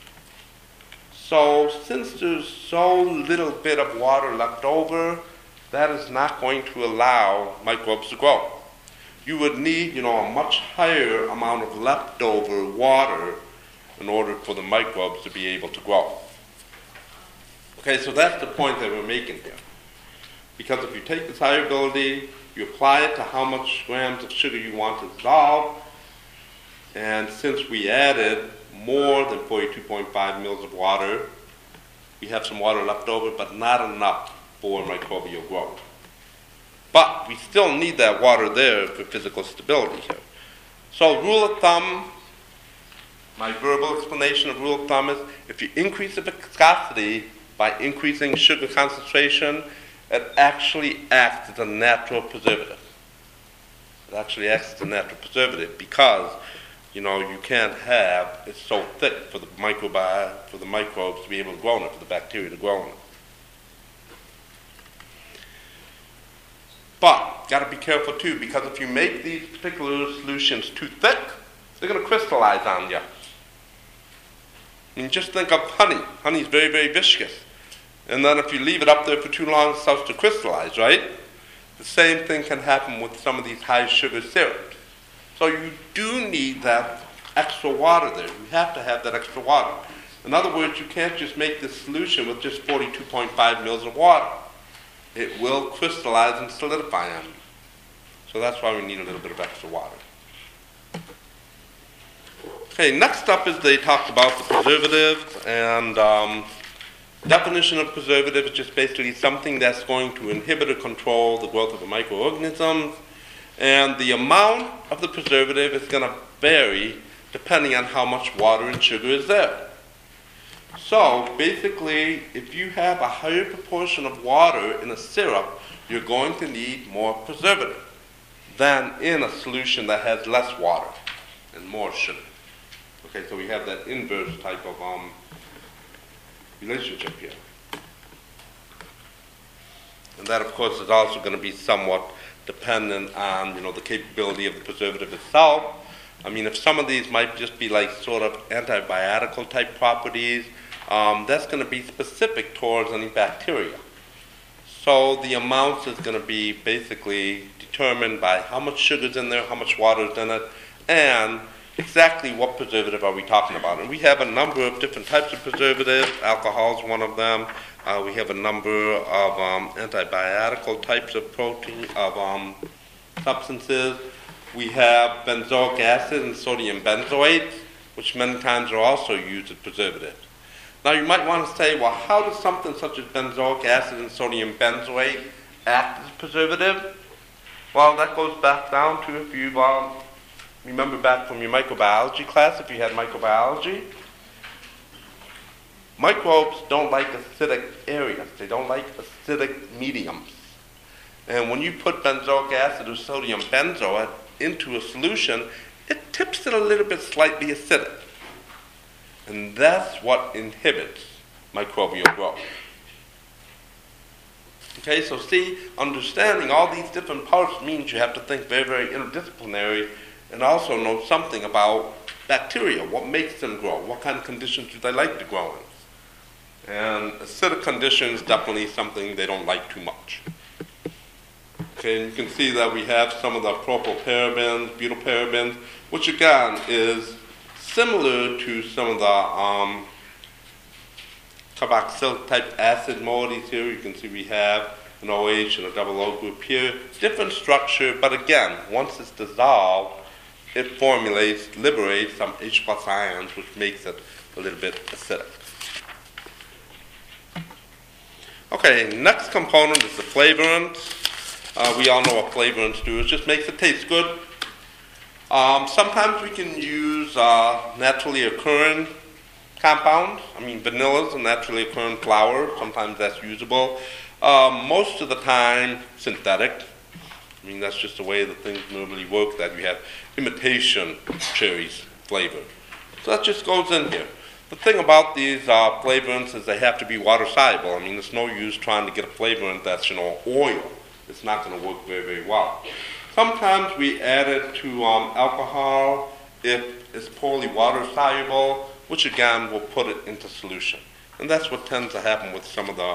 So since there's so little bit of water left over, that is not going to allow microbes to grow. You would need, a much higher amount of leftover water in order for the microbes to be able to grow. Okay, so that's the point that we're making here. Because if you take this solubility, you apply it to how much grams of sugar you want to dissolve, and since we added more than 42.5 mils of water, we have some water left over, but not enough for microbial growth. But we still need that water there for physical stability here. So rule of thumb, my verbal explanation of rule of thumb is if you increase the viscosity by increasing sugar concentration, it actually acts as a natural preservative. It actually acts as a natural preservative because, you can't have it so thick for the for the microbes to be able to grow in it, for the bacteria to grow in it. But, got to be careful too, because if you make these particular solutions too thick, they're going to crystallize on you. Just think of honey. Honey is very, very viscous. And then if you leave it up there for too long, it starts to crystallize, right? The same thing can happen with some of these high sugar syrups. So you do need that extra water there. You have to have that extra water. In other words, you can't just make this solution with just 42.5 mils of water. It will crystallize and solidify on you. So that's why we need a little bit of extra water. Okay, next up is they talked about the preservatives, and definition of preservative is just basically something that's going to inhibit or control the growth of the microorganisms, and the amount of the preservative is going to vary depending on how much water and sugar is there. So basically, if you have a higher proportion of water in a syrup, you're going to need more preservative than in a solution that has less water and more sugar. Okay, so we have that inverse type of relationship here. And that, of course, is also going to be somewhat dependent on, the capability of the preservative itself. I mean, if some of these might just be like sort of antibiotical type properties, that's going to be specific towards any bacteria. So the amounts is going to be basically determined by how much sugar is in there, how much water is in it, and exactly what preservative are we talking about. And we have a number of different types of preservatives. Alcohol is one of them. We have a number of antibiotical types of substances. We have benzoic acid and sodium benzoate, which many times are also used as preservatives. Now you might want to say, well, how does something such as benzoic acid and sodium benzoate act as a preservative? Well, that goes back down to if you remember back from your microbiology class, if you had microbiology. Microbes don't like acidic areas. They don't like acidic mediums. And when you put benzoic acid or sodium benzoate into a solution, it tips it a little bit slightly acidic. And that's what inhibits microbial growth. Okay, so see, understanding all these different parts means you have to think very, very interdisciplinary and also know something about bacteria. What makes them grow? What kind of conditions do they like to grow in? And acidic conditions, definitely something they don't like too much. Okay, and you can see that we have some of the propylparabens, butylparabens, which again is similar to some of the carboxylic type acid moieties here. You can see we have an OH and a double O group here. Different structure, but again, once it's dissolved, it liberates some H plus ions, which makes it a little bit acidic. Okay, next component is the flavorants. We all know what flavorants do. It just makes it taste good. Sometimes we can use naturally occurring compounds. I mean, vanilla is a naturally occurring flower. Sometimes that's usable. Most of the time, synthetic. I mean, that's just the way the things normally work, that you have imitation cherries flavor. So that just goes in here. The thing about these flavorants is they have to be water soluble. I mean, there's no use trying to get a flavorant that's, oil. It's not going to work very, very well. Sometimes we add it to alcohol if it's poorly water soluble, which again will put it into solution. And that's what tends to happen with some of the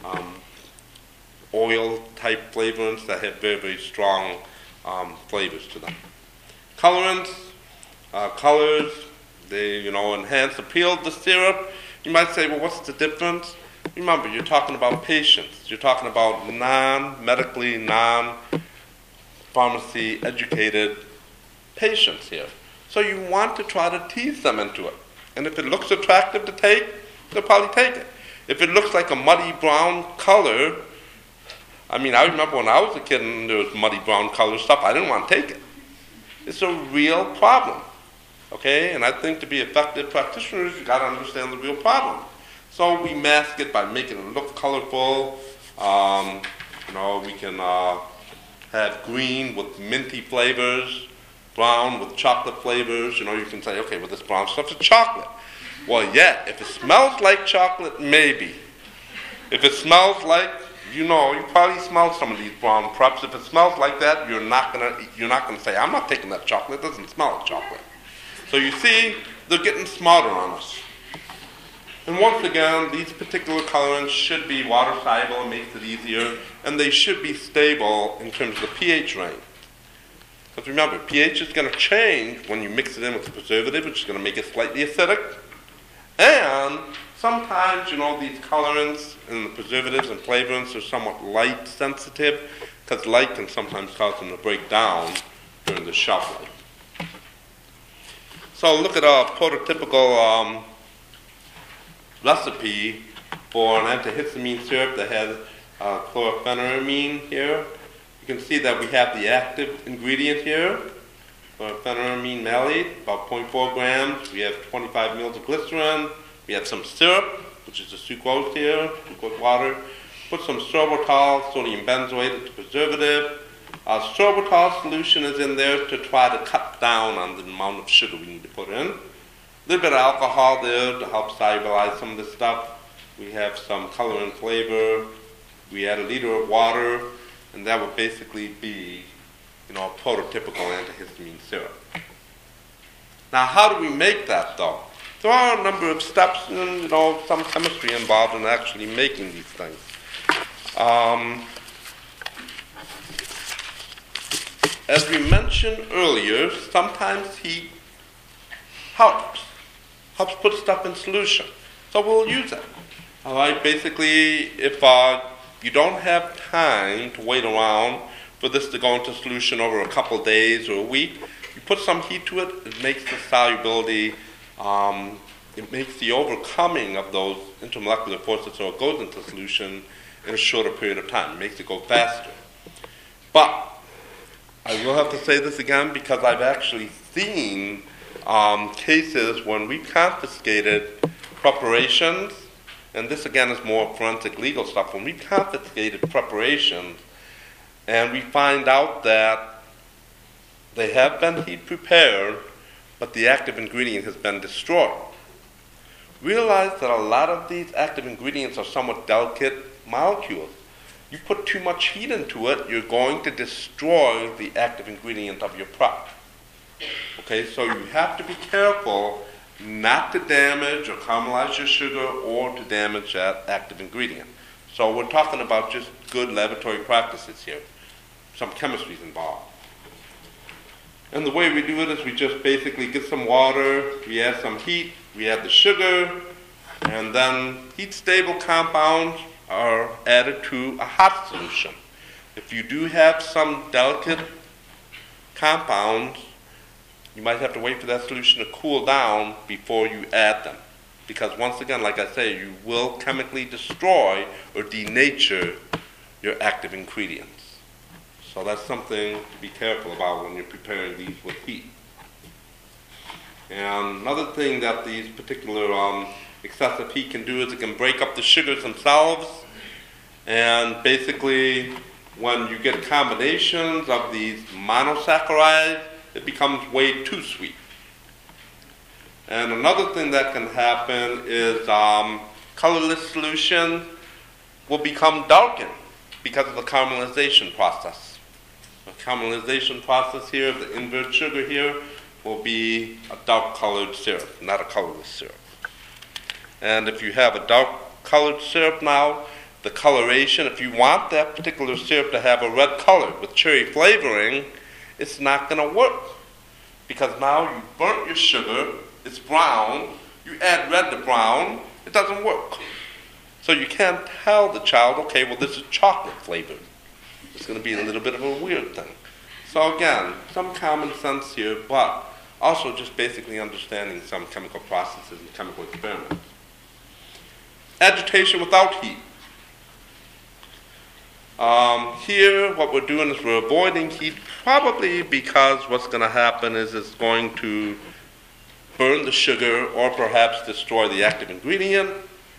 oil type flavorants that have very, very strong flavors to them. Colorants, colors, they enhance appeal of the syrup. You might say, well, what's the difference? Remember, you're talking about patients. You're talking about non-medically, non-pharmacy educated patients here. So you want to try to tease them into it. And if it looks attractive to take, they'll probably take it. If it looks like a muddy brown color, I mean, I remember when I was a kid and there was muddy brown color stuff, I didn't want to take it. It's a real problem. Okay, and I think to be effective practitioners, you got to understand the real problem. So we mask it by making it look colorful. We can have green with minty flavors, brown with chocolate flavors. You can say, okay, well, this brown stuff is chocolate. Well, yeah, if it smells like chocolate, maybe. If it smells like, you probably smell some of these brown preps. If it smells like that, you're not gonna say, I'm not taking that chocolate. It doesn't smell like chocolate. So you see, they're getting smarter on us. And once again, these particular colorants should be water soluble, it makes it easier, and they should be stable in terms of the pH range. Because remember, pH is going to change when you mix it in with a preservative, which is going to make it slightly acidic. And sometimes, these colorants and the preservatives and flavorants are somewhat light sensitive, because light can sometimes cause them to break down during the shelf life. So look at a prototypical recipe for an antihistamine syrup that has chlorpheniramine here. You can see that we have the active ingredient here, chlorpheniramine malate, about 0.4 grams. We have 25 mils of glycerin. We have some syrup, which is the sucrose here, sucrose water. Put some sorbitol, sodium benzoate, it's a preservative. Sorbitol solution is in there to try to cut down on the amount of sugar we need to put in. A little bit of alcohol there to help solubilize some of this stuff. We have some color and flavor. We add a liter of water, and that would basically be, a prototypical antihistamine syrup. Now, how do we make that, though? There are a number of steps and, some chemistry involved in actually making these things. As we mentioned earlier, sometimes heat helps put stuff in solution. So we'll use it. All right, basically, if you don't have time to wait around for this to go into solution over a couple days or a week, you put some heat to it, it makes the solubility, it makes the overcoming of those intermolecular forces so it goes into solution in a shorter period of time. It makes it go faster. But I will have to say this again because I've actually seen cases when we confiscated preparations, and this again is more forensic legal stuff, when we confiscated preparations and we find out that they have been heat prepared, but the active ingredient has been destroyed. Realize that a lot of these active ingredients are somewhat delicate molecules. You put too much heat into it, you're going to destroy the active ingredient of your prep. Okay, so you have to be careful not to damage or caramelize your sugar or to damage that active ingredient. So we're talking about just good laboratory practices here. Some chemistry is involved. And the way we do it is we just basically get some water, we add some heat, we add the sugar, and then heat-stable compounds are added to a hot solution. If you do have some delicate compounds, you might have to wait for that solution to cool down before you add them. Because once again, like I say, you will chemically destroy or denature your active ingredients. So that's something to be careful about when you're preparing these with heat. And another thing that these particular excessive heat can do is it can break up the sugars themselves. And basically, when you get combinations of these monosaccharides, it becomes way too sweet. And another thing that can happen is colorless solution will become darkened because of the caramelization process. The caramelization process here, the invert sugar here, will be a dark colored syrup, not a colorless syrup. And if you have a dark colored syrup now, the coloration, if you want that particular syrup to have a red color with cherry flavoring, it's not going to work. Because now you burnt your sugar, it's brown, you add red to brown, it doesn't work. So you can't tell the child, okay, well this is chocolate flavored. It's going to be a little bit of a weird thing. So again, some common sense here, but also just basically understanding some chemical processes and chemical experiments. Agitation without heat. Here, what we're doing is we're avoiding heat, probably because what's going to happen is it's going to burn the sugar or perhaps destroy the active ingredient.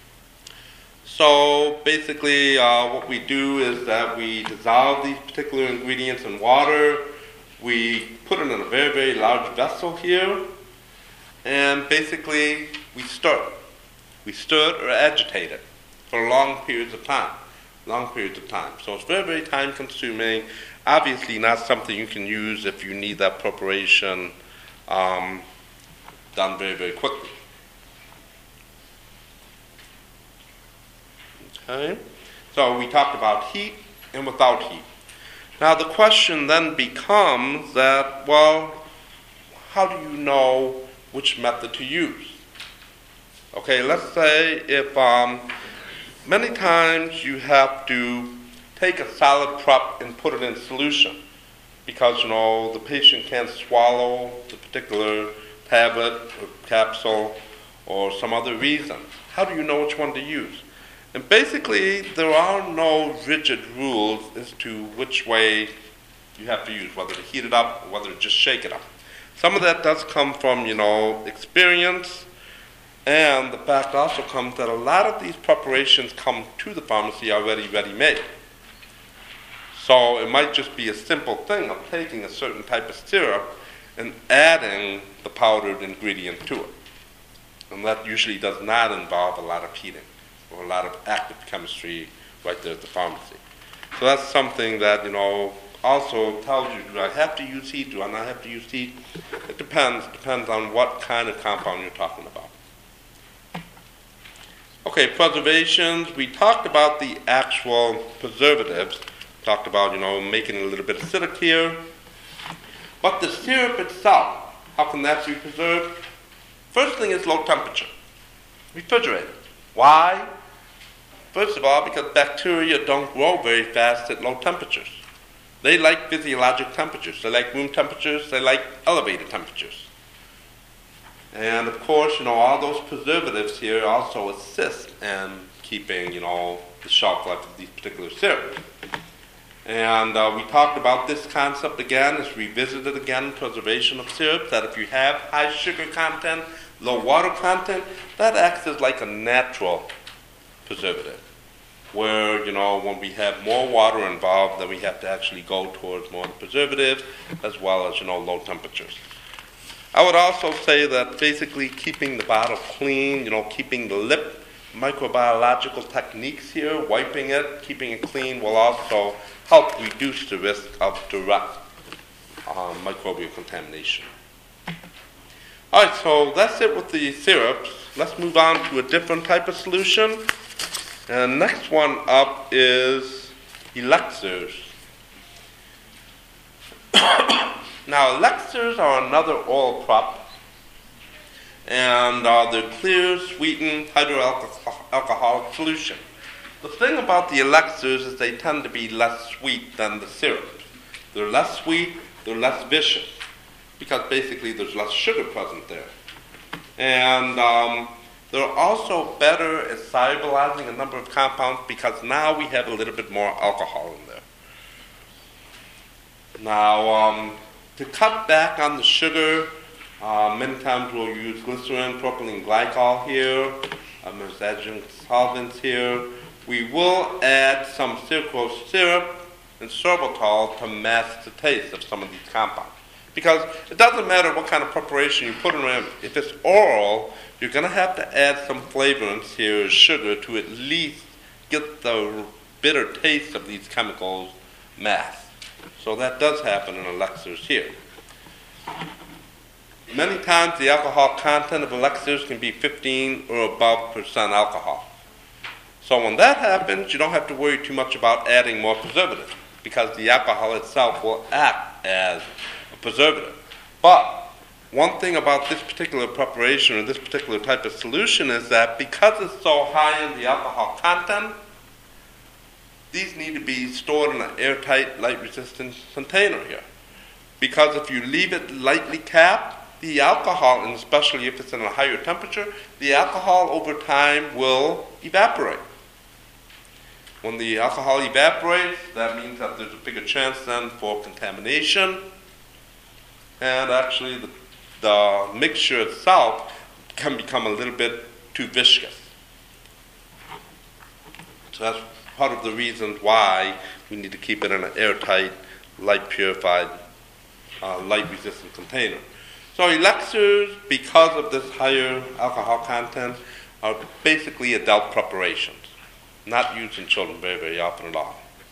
So basically, what we do is that we dissolve these particular ingredients in water. We put it in a very, very large vessel here, and basically we stir it. We stir it or agitate it for long periods of time. So it's very, very time consuming. Obviously not something you can use if you need that preparation done very, very quickly. Okay, so we talked about heat and without heat. Now the question then becomes that, well, how do you know which method to use? Okay, let's say if many times you have to take a solid prep and put it in solution because, the patient can't swallow the particular tablet or capsule or some other reason. How do you know which one to use? And basically, there are no rigid rules as to which way you have to use, whether to heat it up or whether to just shake it up. Some of that does come from, experience. And the fact also comes that a lot of these preparations come to the pharmacy already ready-made. So it might just be a simple thing of taking a certain type of syrup and adding the powdered ingredient to it. And that usually does not involve a lot of heating or a lot of active chemistry right there at the pharmacy. So that's something that, also tells you, do I have to use heat? Do I not have to use heat? It depends on what kind of compound you're talking about. Okay, preservations. We talked about the actual preservatives. Talked about, making it a little bit acidic here. But the syrup itself, how can that be preserved? First thing is low temperature. Refrigerated. Why? First of all, because bacteria don't grow very fast at low temperatures. They like physiologic temperatures. They like room temperatures. They like elevated temperatures. And of course, all those preservatives here also assist in keeping, the shelf life of these particular syrups. And we talked about this concept again, it's revisited again, preservation of syrup, that if you have high sugar content, low water content, that acts as like a natural preservative. Where, when we have more water involved, then we have to actually go towards more preservatives as well as, low temperatures. I would also say that basically keeping the bottle clean, keeping the lip, microbiological techniques here, wiping it, keeping it clean will also help reduce the risk of direct microbial contamination. All right, so that's it with the syrups. Let's move on to a different type of solution. And the next one up is elixirs. Now, elixirs are another oil prep, and they're clear, sweetened, hydroalcoholic solution. The thing about the elixirs is they tend to be less sweet than the syrup. They're less sweet, they're less vicious, because basically there's less sugar present there. And they're also better at solubilizing a number of compounds because now we have a little bit more alcohol in there. Now, to cut back on the sugar, many times we'll use glycerin, propylene glycol here, as adjunct solvents here. We will add some sucrose syrup and sorbitol to mask the taste of some of these compounds. Because it doesn't matter what kind of preparation you put in it. If it's oral, you're going to have to add some flavorants here, sugar, to at least get the bitter taste of these chemicals masked. So that does happen in elixirs here. Many times the alcohol content of elixirs can be 15 or above percent alcohol. So when that happens, you don't have to worry too much about adding more preservative, because the alcohol itself will act as a preservative. But one thing about this particular preparation or this particular type of solution is that because it's so high in the alcohol content, these need to be stored in an airtight, light-resistant container here. Because if you leave it lightly capped, the alcohol, and especially if it's in a higher temperature, the alcohol over time will evaporate. When the alcohol evaporates, that means that there's a bigger chance then for contamination, and actually the mixture itself can become a little bit too viscous. So that's part of the reasons why we need to keep it in an airtight, light-purified, light-resistant container. So elixirs, because of this higher alcohol content, are basically adult preparations, not used in children very, very often at all.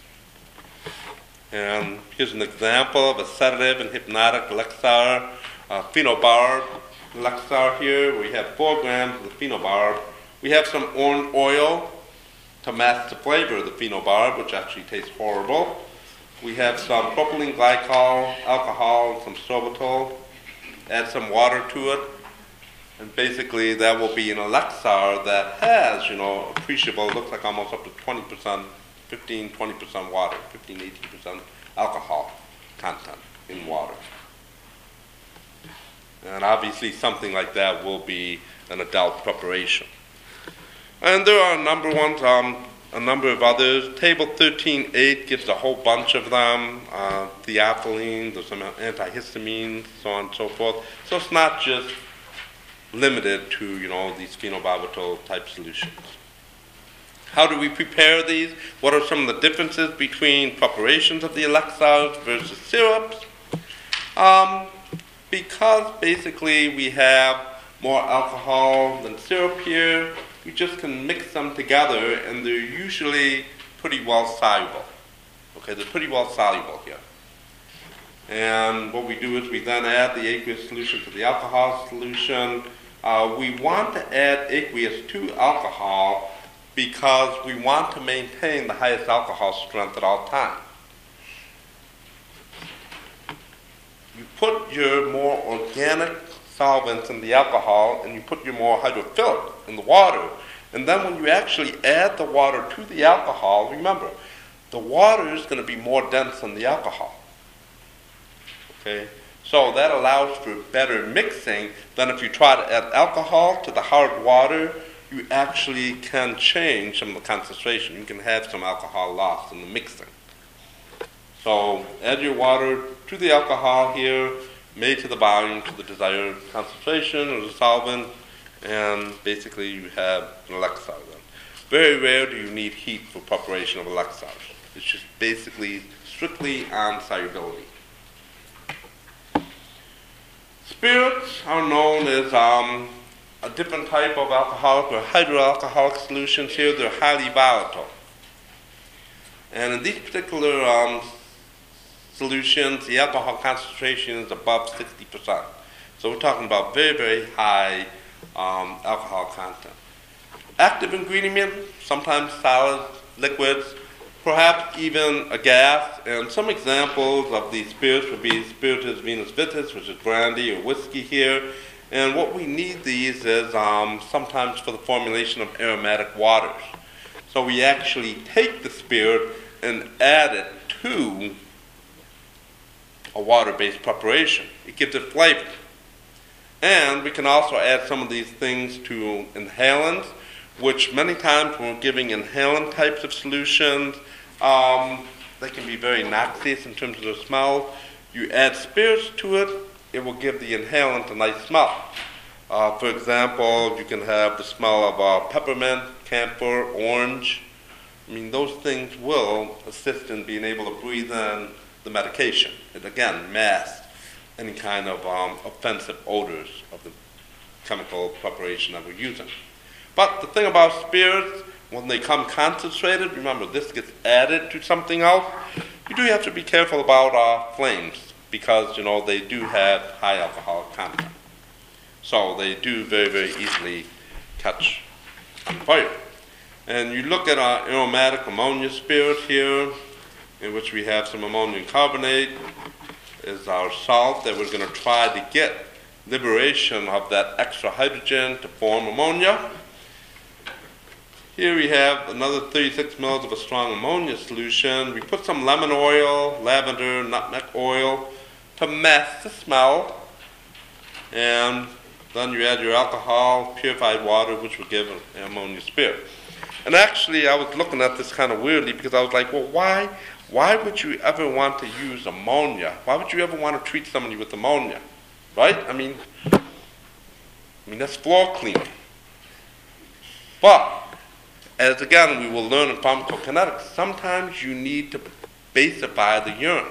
And here's an example of a sedative and hypnotic elixir, phenobarb elixir here. We have 4 grams of the phenobarb. We have some orange oil to mask the flavor of the phenobarb, which actually tastes horrible. We have some propylene glycol, alcohol, some sorbitol. Add some water to it, and basically that will be an elixir that has, appreciable, looks like almost up to 20%, 15, 20% water, 15, 18% alcohol content in water. And obviously something like that will be an adult preparation. And there are a number of others. Table 13.8 gives a whole bunch of them. Theophylline, there's some antihistamines, so on and so forth. So it's not just limited to, these phenobarbital type solutions. How do we prepare these? What are some of the differences between preparations of the elixirs versus syrups? Because basically we have more alcohol than syrup here, we just can mix them together, and they're usually pretty well soluble. Okay, they're pretty well soluble here. And what we do is we then add the aqueous solution to the alcohol solution. We want to add aqueous to alcohol because we want to maintain the highest alcohol strength at all times. You put your more organic solvents in the alcohol, and you put your more hydrophilic in the water. And then when you actually add the water to the alcohol, remember, the water is going to be more dense than the alcohol. Okay? So that allows for better mixing than if you try to add alcohol to the hard water. You actually can change some of the concentration. You can have some alcohol lost in the mixing. So add your water to the alcohol here, made to the volume, to the desired concentration of the solvent, and basically you have an elixir then. Very rare do you need heat for preparation of elixirs. It's just basically strictly on solubility. Spirits are known as a different type of alcoholic or hydroalcoholic solutions here. They're highly volatile. And in these particular solutions, the alcohol concentration is above 60%. So we're talking about very, very high alcohol content. Active ingredient, sometimes solids, liquids, perhaps even a gas. And some examples of these spirits would be spiritus vinus vitis, which is brandy or whiskey here. And what we need these is sometimes for the formulation of aromatic waters. So we actually take the spirit and add it to a water-based preparation. It gives it flavor. And we can also add some of these things to inhalants, which many times when we're giving inhalant types of solutions, they can be very noxious in terms of the smell. You add spirits to it, it will give the inhalant a nice smell. For example, you can have the smell of peppermint, camphor, orange. I mean, those things will assist in being able to breathe in the medication. It again masks any kind of offensive odors of the chemical preparation that we're using. But the thing about spirits, when they come concentrated, remember this gets added to something else, you do have to be careful about flames because, they do have high alcoholic content. So they do very, very easily catch on fire. And you look at our aromatic ammonia spirit here, in which we have some ammonium carbonate, is our salt that we're going to try to get liberation of that extra hydrogen to form ammonia. Here we have another 36 mils of a strong ammonia solution. We put some lemon oil, lavender, nutmeg oil to mask the smell. And then you add your alcohol, purified water, which will give an ammonia spirit. And actually, I was looking at this kind of weirdly because I was like, well, why would you ever want to use ammonia? Why would you ever want to treat somebody with ammonia? Right? I mean that's floor cleaning. But as again, we will learn in pharmacokinetics, sometimes you need to basify the urine.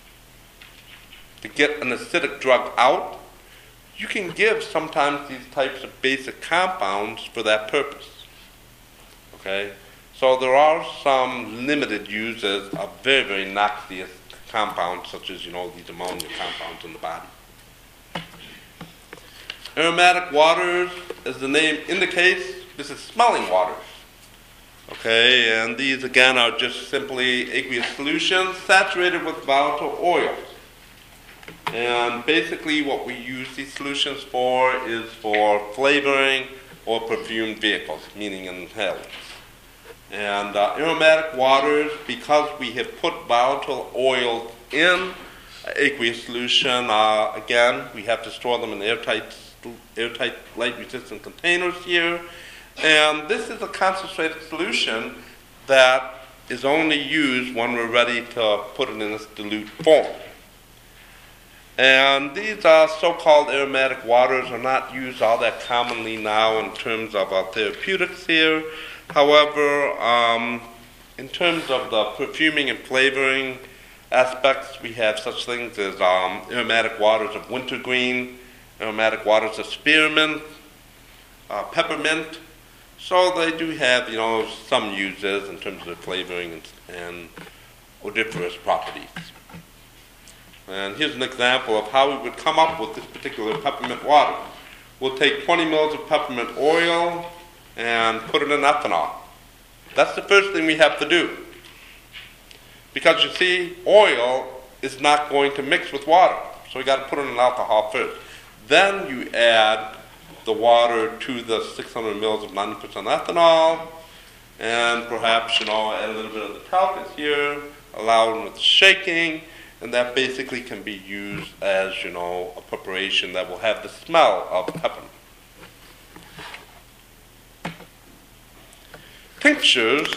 To get an acidic drug out, you can give sometimes these types of basic compounds for that purpose. Okay? So there are some limited uses of very, very noxious compounds, such as, these ammonia compounds in the body. Aromatic waters, as the name indicates, this is smelling waters. Okay, and these again are just simply aqueous solutions saturated with volatile oils. And basically what we use these solutions for is for flavoring or perfumed vehicles, meaning inhalants. And aromatic waters, because we have put volatile oils in aqueous solution, again, we have to store them in airtight light-resistant containers here. And this is a concentrated solution that is only used when we're ready to put it in this dilute form. And these so-called aromatic waters are not used all that commonly now in terms of therapeutics here. However, in terms of the perfuming and flavoring aspects, we have such things as aromatic waters of wintergreen, aromatic waters of spearmint, peppermint. So they do have, some uses in terms of flavoring and odoriferous properties. And here's an example of how we would come up with this particular peppermint water. We'll take 20 mils of peppermint oil and put it in ethanol. That's the first thing we have to do. Because you see, oil is not going to mix with water. So we got to put it in alcohol first. Then you add the water to the 600 mils of 90% ethanol, and perhaps, add a little bit of the talcus here, allow them with shaking, and that basically can be used as, a preparation that will have the smell of peppermint. Tinctures,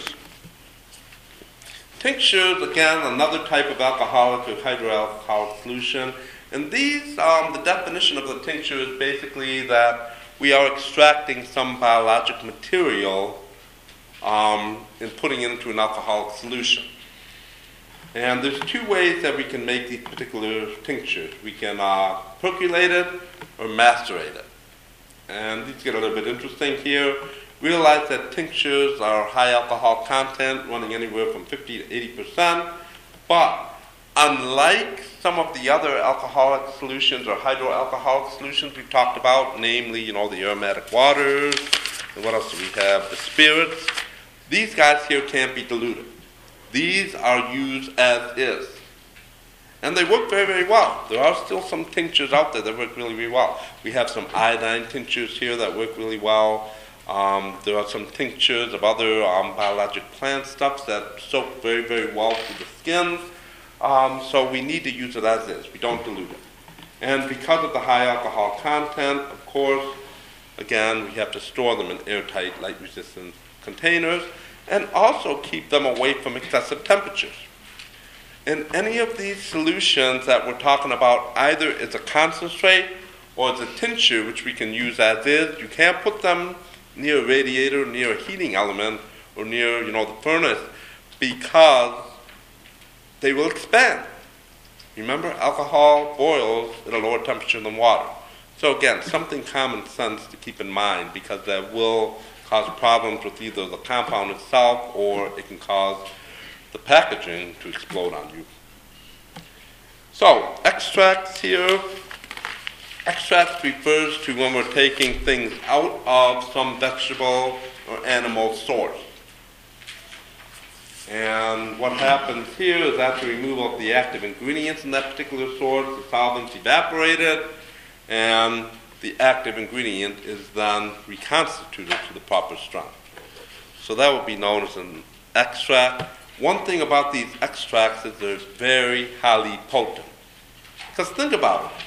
again, another type of alcoholic or hydroalcoholic solution. And these, the definition of the tincture is basically that we are extracting some biologic material and putting it into an alcoholic solution. And there's two ways that we can make these particular tinctures. We can percolate it or macerate it. And these get a little bit interesting here. Realize that tinctures are high alcohol content, running anywhere from 50 to 80%. But unlike some of the other alcoholic solutions or hydroalcoholic solutions we've talked about, namely, the aromatic waters, and what else do we have? The spirits. These guys here can't be diluted. These are used as is. And they work very, very well. There are still some tinctures out there that work really, really well. We have some iodine tinctures here that work really well. There are some tinctures of other biologic plant stuffs that soak very, very well through the skin. So we need to use it as is. We don't dilute it. And because of the high alcohol content, of course, again, we have to store them in airtight, light-resistant containers and also keep them away from excessive temperatures. In any of these solutions that we're talking about, either it's a concentrate or it's a tincture, which we can use as is, you can't put them near a radiator, near a heating element, or near, the furnace, because they will expand. Remember, alcohol boils at a lower temperature than water. So again, something common sense to keep in mind, because that will cause problems with either the compound itself or it can cause the packaging to explode on you. So, extracts here. Extracts refers to when we're taking things out of some vegetable or animal source. And what happens here is after removal of the active ingredients in that particular source, the solvent's evaporated, and the active ingredient is then reconstituted to the proper strength. So that would be known as an extract. One thing about these extracts is they're very highly potent. Because think about it.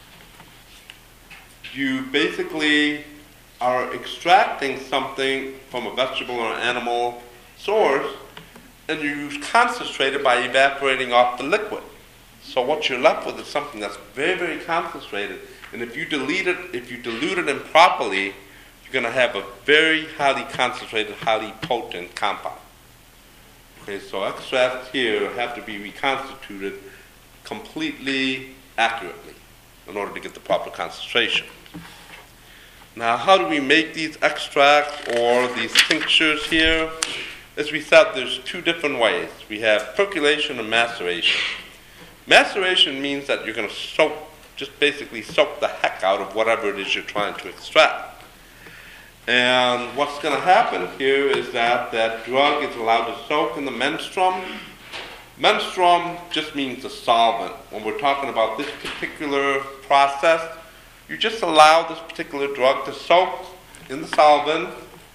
You basically are extracting something from a vegetable or animal source, and you concentrate it by evaporating off the liquid. So what you're left with is something that's very, very concentrated. And if you dilute it improperly, you're going to have a very highly concentrated, highly potent compound. Okay, so extracts here have to be reconstituted completely accurately in order to get the proper concentration. Now, how do we make these extracts or these tinctures here? As we said, there's two different ways. We have percolation and maceration. Maceration means that you're going to just basically soak the heck out of whatever it is you're trying to extract. And what's going to happen here is that that drug is allowed to soak in the menstruum. Menstruum just means a solvent. When we're talking about this particular process, you just allow this particular drug to soak in the solvent.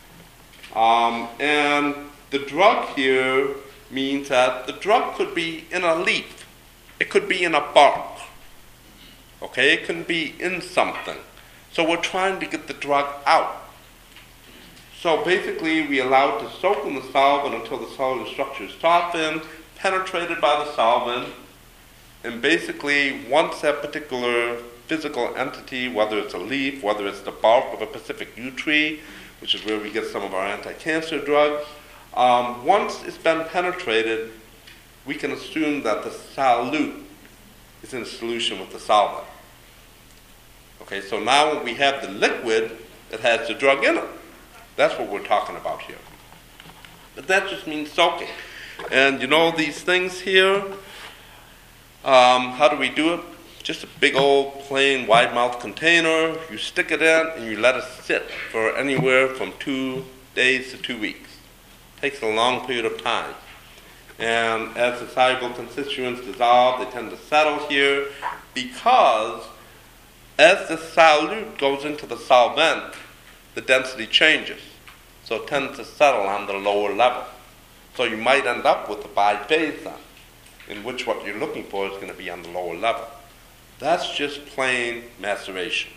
And the drug here means that the drug could be in a leaf. It could be in a bark. Okay, it can be in something. So we're trying to get the drug out. So basically, we allow it to soak in the solvent until the cellular structure is softened, penetrated by the solvent, and basically, once that particular physical entity, whether it's a leaf, whether it's the bark of a specific yew tree, which is where we get some of our anti-cancer drugs, once it's been penetrated, we can assume that the solute is in solution with the solvent. Okay, so now when we have the liquid, it has the drug in it. That's what we're talking about here. But that just means soaking. And you know these things here, how do we do it? Just a big old plain wide mouth container, you stick it in and you let it sit for anywhere from 2 days to 2 weeks. It takes a long period of time. And as the soluble constituents dissolve, they tend to settle here because as the solute goes into the solvent, the density changes. So it tends to settle on the lower level. So you might end up with a biphase then, in which what you're looking for is going to be on the lower level. That's just plain maceration.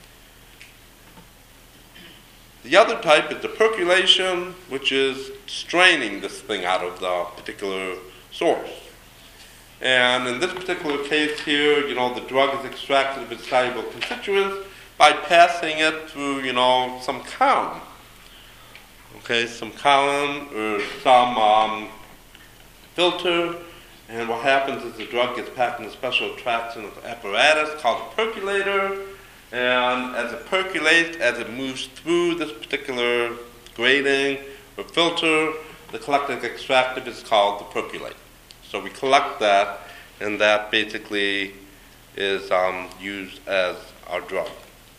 The other type is the percolation, which is straining this thing out of the particular source. And in this particular case here, the drug is extracted of its soluble constituents by passing it through, some column. Okay, some column or some filter. And what happens is the drug gets packed in a special traction apparatus called a percolator. And as it percolates, as it moves through this particular grating or filter, the collected extractive is called the percolate. So we collect that, and that basically is used as our drug.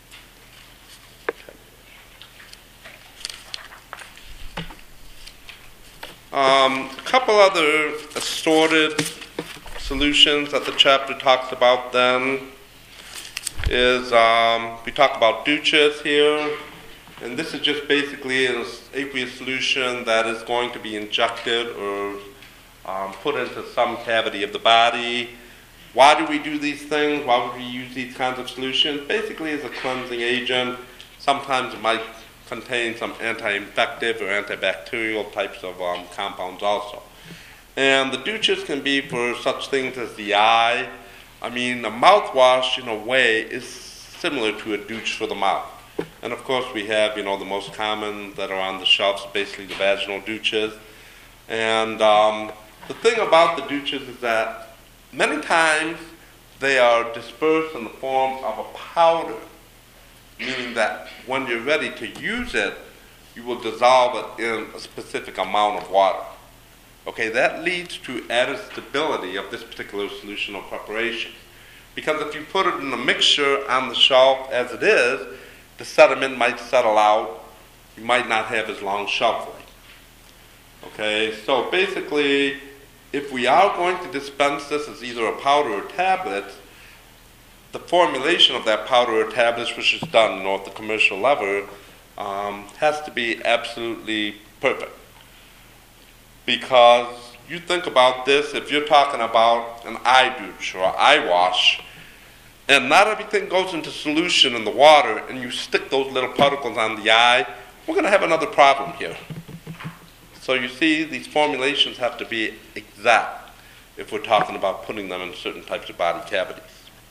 A couple other assorted solutions that the chapter talks about then is we talk about douches here, and this is just basically an aqueous solution that is going to be injected or put into some cavity of the body. Why do we do these things? Why would we use these kinds of solutions? Basically as a cleansing agent. Sometimes it might contain some anti-infective or antibacterial types of compounds also. And the douches can be for such things as the eye. I mean, a mouthwash, in a way, is similar to a douche for the mouth. And, of course, we have, the most common that are on the shelves, basically the vaginal douches. And the thing about the douches is that many times they are dispersed in the form of a powder, meaning that when you're ready to use it, you will dissolve it in a specific amount of water. Okay, that leads to added stability of this particular solution or preparation. Because if you put it in a mixture on the shelf as it is, the sediment might settle out. You might not have as long shelf life. Okay, so basically, if we are going to dispense this as either a powder or tablet, the formulation of that powder or tablets, which is done at the commercial level, has to be absolutely perfect. Because you think about this, if you're talking about an eye douche or eye wash, and not everything goes into solution in the water, and you stick those little particles on the eye, we're going to have another problem here. So you see, these formulations have to be exact if we're talking about putting them in certain types of body cavities.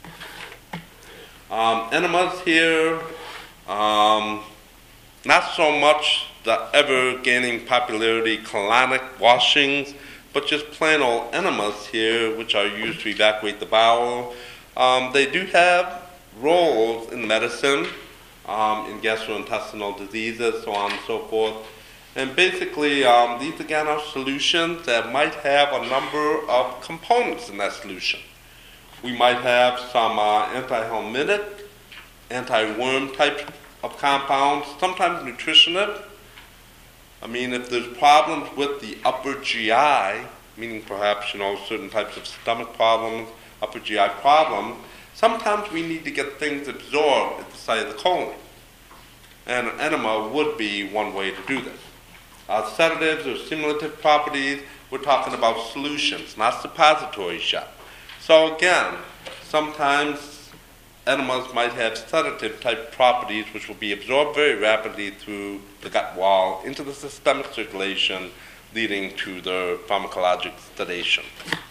Enemas here, not so much the ever-gaining popularity colonic washings, but just plain old enemas here, which are used to evacuate the bowel. They do have roles in medicine, in gastrointestinal diseases, so on and so forth. And basically, these again are solutions that might have a number of components in that solution. We might have some anti-helmintic, anti-worm type of compounds, sometimes nutritionist. I mean, if there's problems with the upper GI, meaning perhaps, certain types of stomach problems, upper GI problems, sometimes we need to get things absorbed at the site of the colon. And an enema would be one way to do this. Sedatives or stimulative properties, we're talking about solutions, not suppositories yet. So again, sometimes enemas might have sedative type properties which will be absorbed very rapidly through the gut wall into the systemic circulation, leading to their pharmacologic sedation.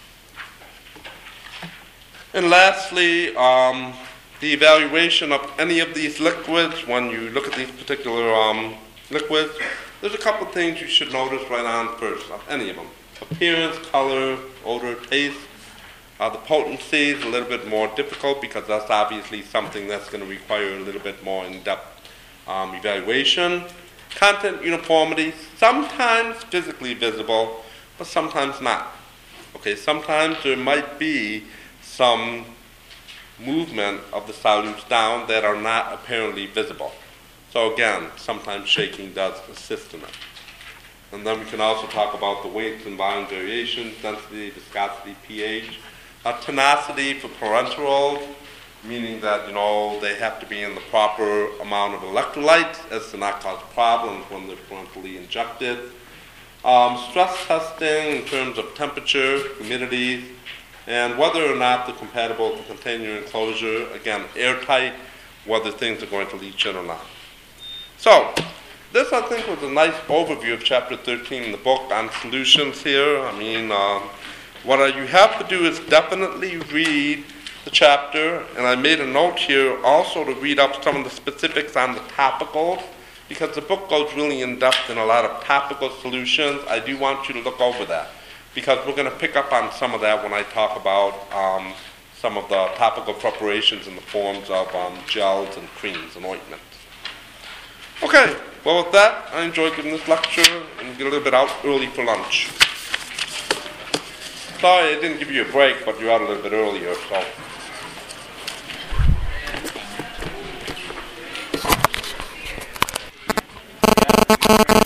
And lastly, the evaluation of any of these liquids, when you look at these particular liquids, there's a couple of things you should notice right on first, of any of them. Appearance, color, odor, taste. The potency is a little bit more difficult because that's obviously something that's going to require a little bit more in-depth evaluation. Content uniformity, sometimes physically visible, but sometimes not. Okay, sometimes there might be some movement of the solutes down that are not apparently visible. So again, sometimes shaking does assist in it. And then we can also talk about the weights and volume variations, density, viscosity, pH. Tenacity for parenterals, meaning that, they have to be in the proper amount of electrolytes as to not cause problems when they're parenterally injected. Stress testing in terms of temperature, humidity, and whether or not they're compatible to container enclosure, again, airtight, whether things are going to leach in or not. So, this I think was a nice overview of chapter 13 in the book on solutions here. I mean, what you have to do is definitely read the chapter, and I made a note here also to read up some of the specifics on the topicals, because the book goes really in depth in a lot of topical solutions. I do want you to look over that, because we're going to pick up on some of that when I talk about some of the topical preparations in the forms of gels and creams and ointments. Okay, well with that, I enjoyed giving this lecture and get a little bit out early for lunch. Sorry I didn't give you a break, but you're out a little bit earlier, so